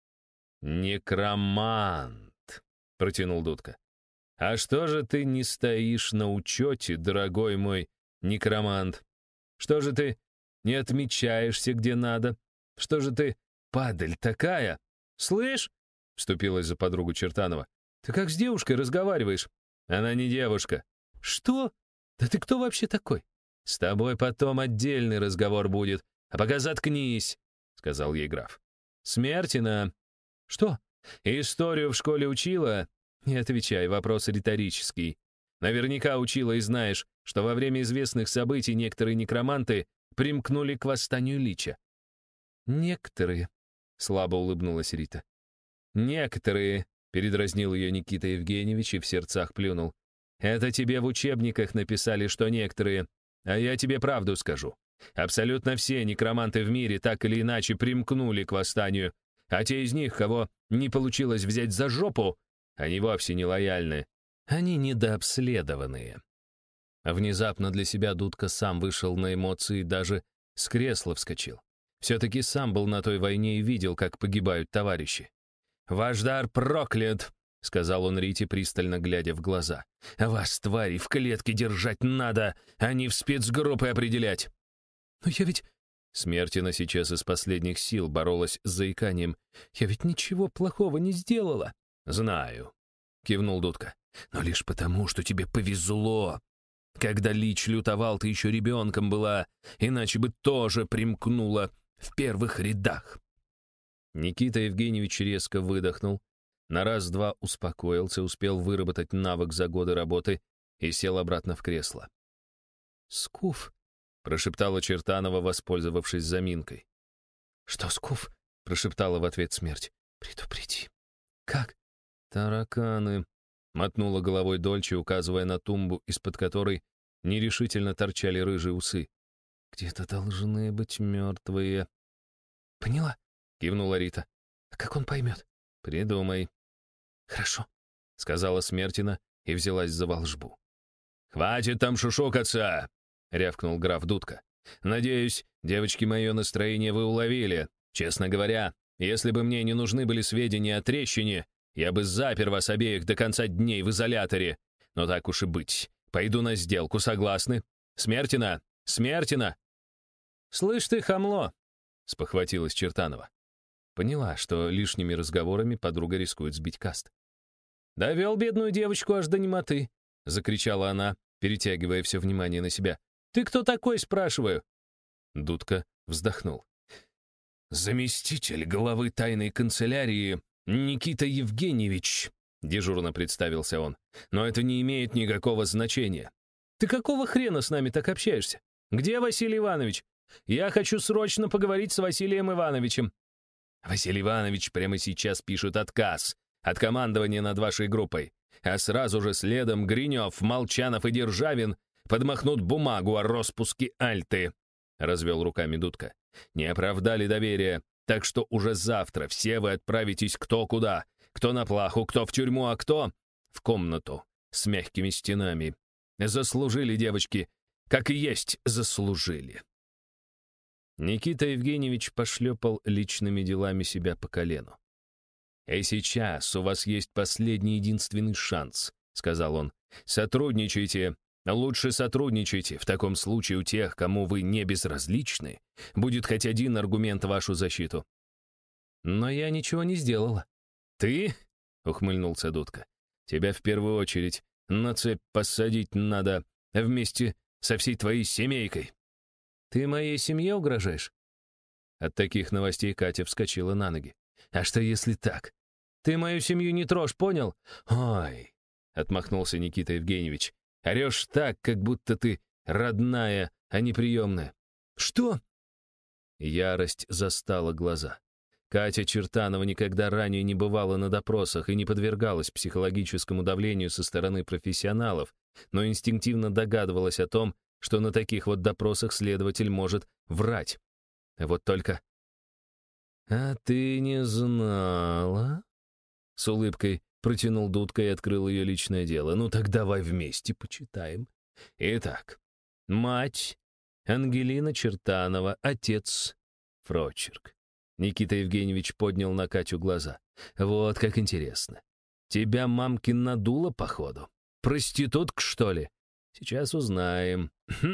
«Некромант», — протянул Дудка. «А что же ты не стоишь на учете, дорогой мой некромант? Что же ты не отмечаешься где надо? Что же ты, падаль такая? Слышь?» — вступилась за подругу Чертанова. «Ты как с девушкой разговариваешь? Она не девушка». «Что? Да ты кто вообще такой?» «С тобой потом отдельный разговор будет, а пока заткнись», — сказал ей граф. «Смертина». «Что?» «Историю в школе учила?» «Не отвечай, вопрос риторический. Наверняка учила и знаешь, что во время известных событий некоторые некроманты примкнули к восстанию Лича». «Некоторые», слабо улыбнулась Рита. «Некоторые», — передразнил ее Никита Евгеньевич и в сердцах плюнул. «Это тебе в учебниках написали, что некоторые, а я тебе правду скажу. Абсолютно все некроманты в мире так или иначе примкнули к восстанию, а те из них, кого не получилось взять за жопу, они вовсе не лояльны. Они недообследованные». Внезапно для себя Дудка сам вышел на эмоции и даже с кресла вскочил. Все-таки сам был на той войне и видел, как погибают товарищи. «Ваш дар проклят!» — сказал он Рите, пристально глядя в глаза. «Вас, твари, в клетке держать надо, а не в спецгруппы определять!» «Но я ведь...» Смертина сейчас из последних сил боролась с заиканием. «Я ведь ничего плохого не сделала!» «Знаю», — кивнул Дудка. «Но лишь потому, что тебе повезло. Когда Лич лютовал, ты еще ребенком была, иначе бы тоже примкнула в первых рядах». Никита Евгеньевич резко выдохнул, на раз-два успокоился, успел выработать навык за годы работы и сел обратно в кресло. «Скуф», — прошептала Чертанова, воспользовавшись заминкой. «Что, Скуф?» — прошептала в ответ смерть. «Предупреди». «Как?» «Тараканы», — мотнула головой Дольче, указывая на тумбу, из-под которой нерешительно торчали рыжие усы. «Где-то должны быть мертвые». «Поняла?» — кивнула Рита. «А как он поймет?» «Придумай». «Хорошо», — сказала Смертина и взялась за волжбу. «Хватит там шушукаться!» — рявкнул граф Дудка. «Надеюсь, девочки, мое настроение вы уловили. Честно говоря, если бы мне не нужны были сведения о трещине, я бы запер вас обеих до конца дней в изоляторе. Но так уж и быть. Пойду на сделку, согласны? Смертина! Смертина!» «Слышь ты, хамло!» — спохватилась Чертанова. Поняла, что лишними разговорами подруга рискует сбить каст. «Довел бедную девочку аж до немоты!» — закричала она, перетягивая все внимание на себя. «Ты кто такой, спрашиваю?» Дудка вздохнул. «Заместитель главы тайной канцелярии Никита Евгеньевич», — дежурно представился он. «Но это не имеет никакого значения». «Ты какого хрена с нами так общаешься? Где Василий Иванович? Я хочу срочно поговорить с Василием Ивановичем». «Василий Иванович прямо сейчас пишет отказ от командования над вашей группой, а сразу же следом Гринев, Молчанов и Державин подмахнут бумагу о распуске Альты», — развел руками Дудка. «Не оправдали доверия, так что уже завтра все вы отправитесь кто куда, кто на плаху, кто в тюрьму, а кто в комнату с мягкими стенами. Заслужили, девочки, как и есть заслужили». Никита Евгеньевич пошлепал личными делами себя по колену. «И сейчас у вас есть последний единственный шанс», — сказал он. «Сотрудничайте, лучше сотрудничайте. В таком случае у тех, кому вы не безразличны, будет хоть один аргумент в вашу защиту». «Но я ничего не сделала». «Ты?» — ухмыльнулся Дудка. «Тебя в первую очередь на цепь посадить надо вместе со всей твоей семейкой». «Ты моей семье угрожаешь?» От таких новостей Катя вскочила на ноги. «А что, если так? Ты мою семью не трожь, понял?» «Ой!» — отмахнулся Никита Евгеньевич. «Орешь так, как будто ты родная, а не приемная». «Что?» Ярость застала глаза. Катя Чертанова никогда ранее не бывала на допросах и не подвергалась психологическому давлению со стороны профессионалов, но инстинктивно догадывалась о том, что на таких вот допросах следователь может врать. Вот только... «А ты не знала?» С улыбкой протянул Дудка и открыл ее личное дело. «Ну так давай вместе почитаем. Итак, мать Ангелина Чертанова, отец Фрочерк». Никита Евгеньевич поднял на Катю глаза. «Вот как интересно. Тебя мамкин надула, походу? Проститутка, что ли? Сейчас узнаем.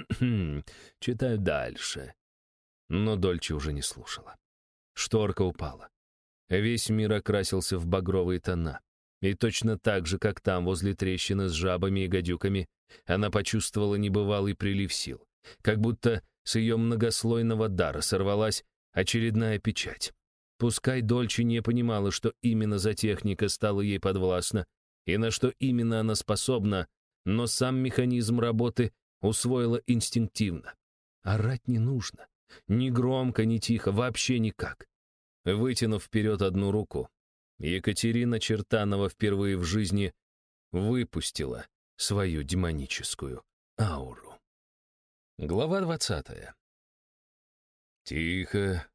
Читаю дальше». Но Дольче уже не слушала. Шторка упала. Весь мир окрасился в багровые тона. И точно так же, как там, возле трещины с жабами и гадюками, она почувствовала небывалый прилив сил. Как будто с ее многослойного дара сорвалась очередная печать. Пускай Дольче не понимала, что именно за техника стала ей подвластна, и на что именно она способна, но сам механизм работы усвоила инстинктивно. Орать не нужно. Ни громко, ни тихо, вообще никак. вытянув вперед одну руку. Екатерина Чертанова впервые в жизни выпустила свою демоническую ауру. Глава 20. Тихо,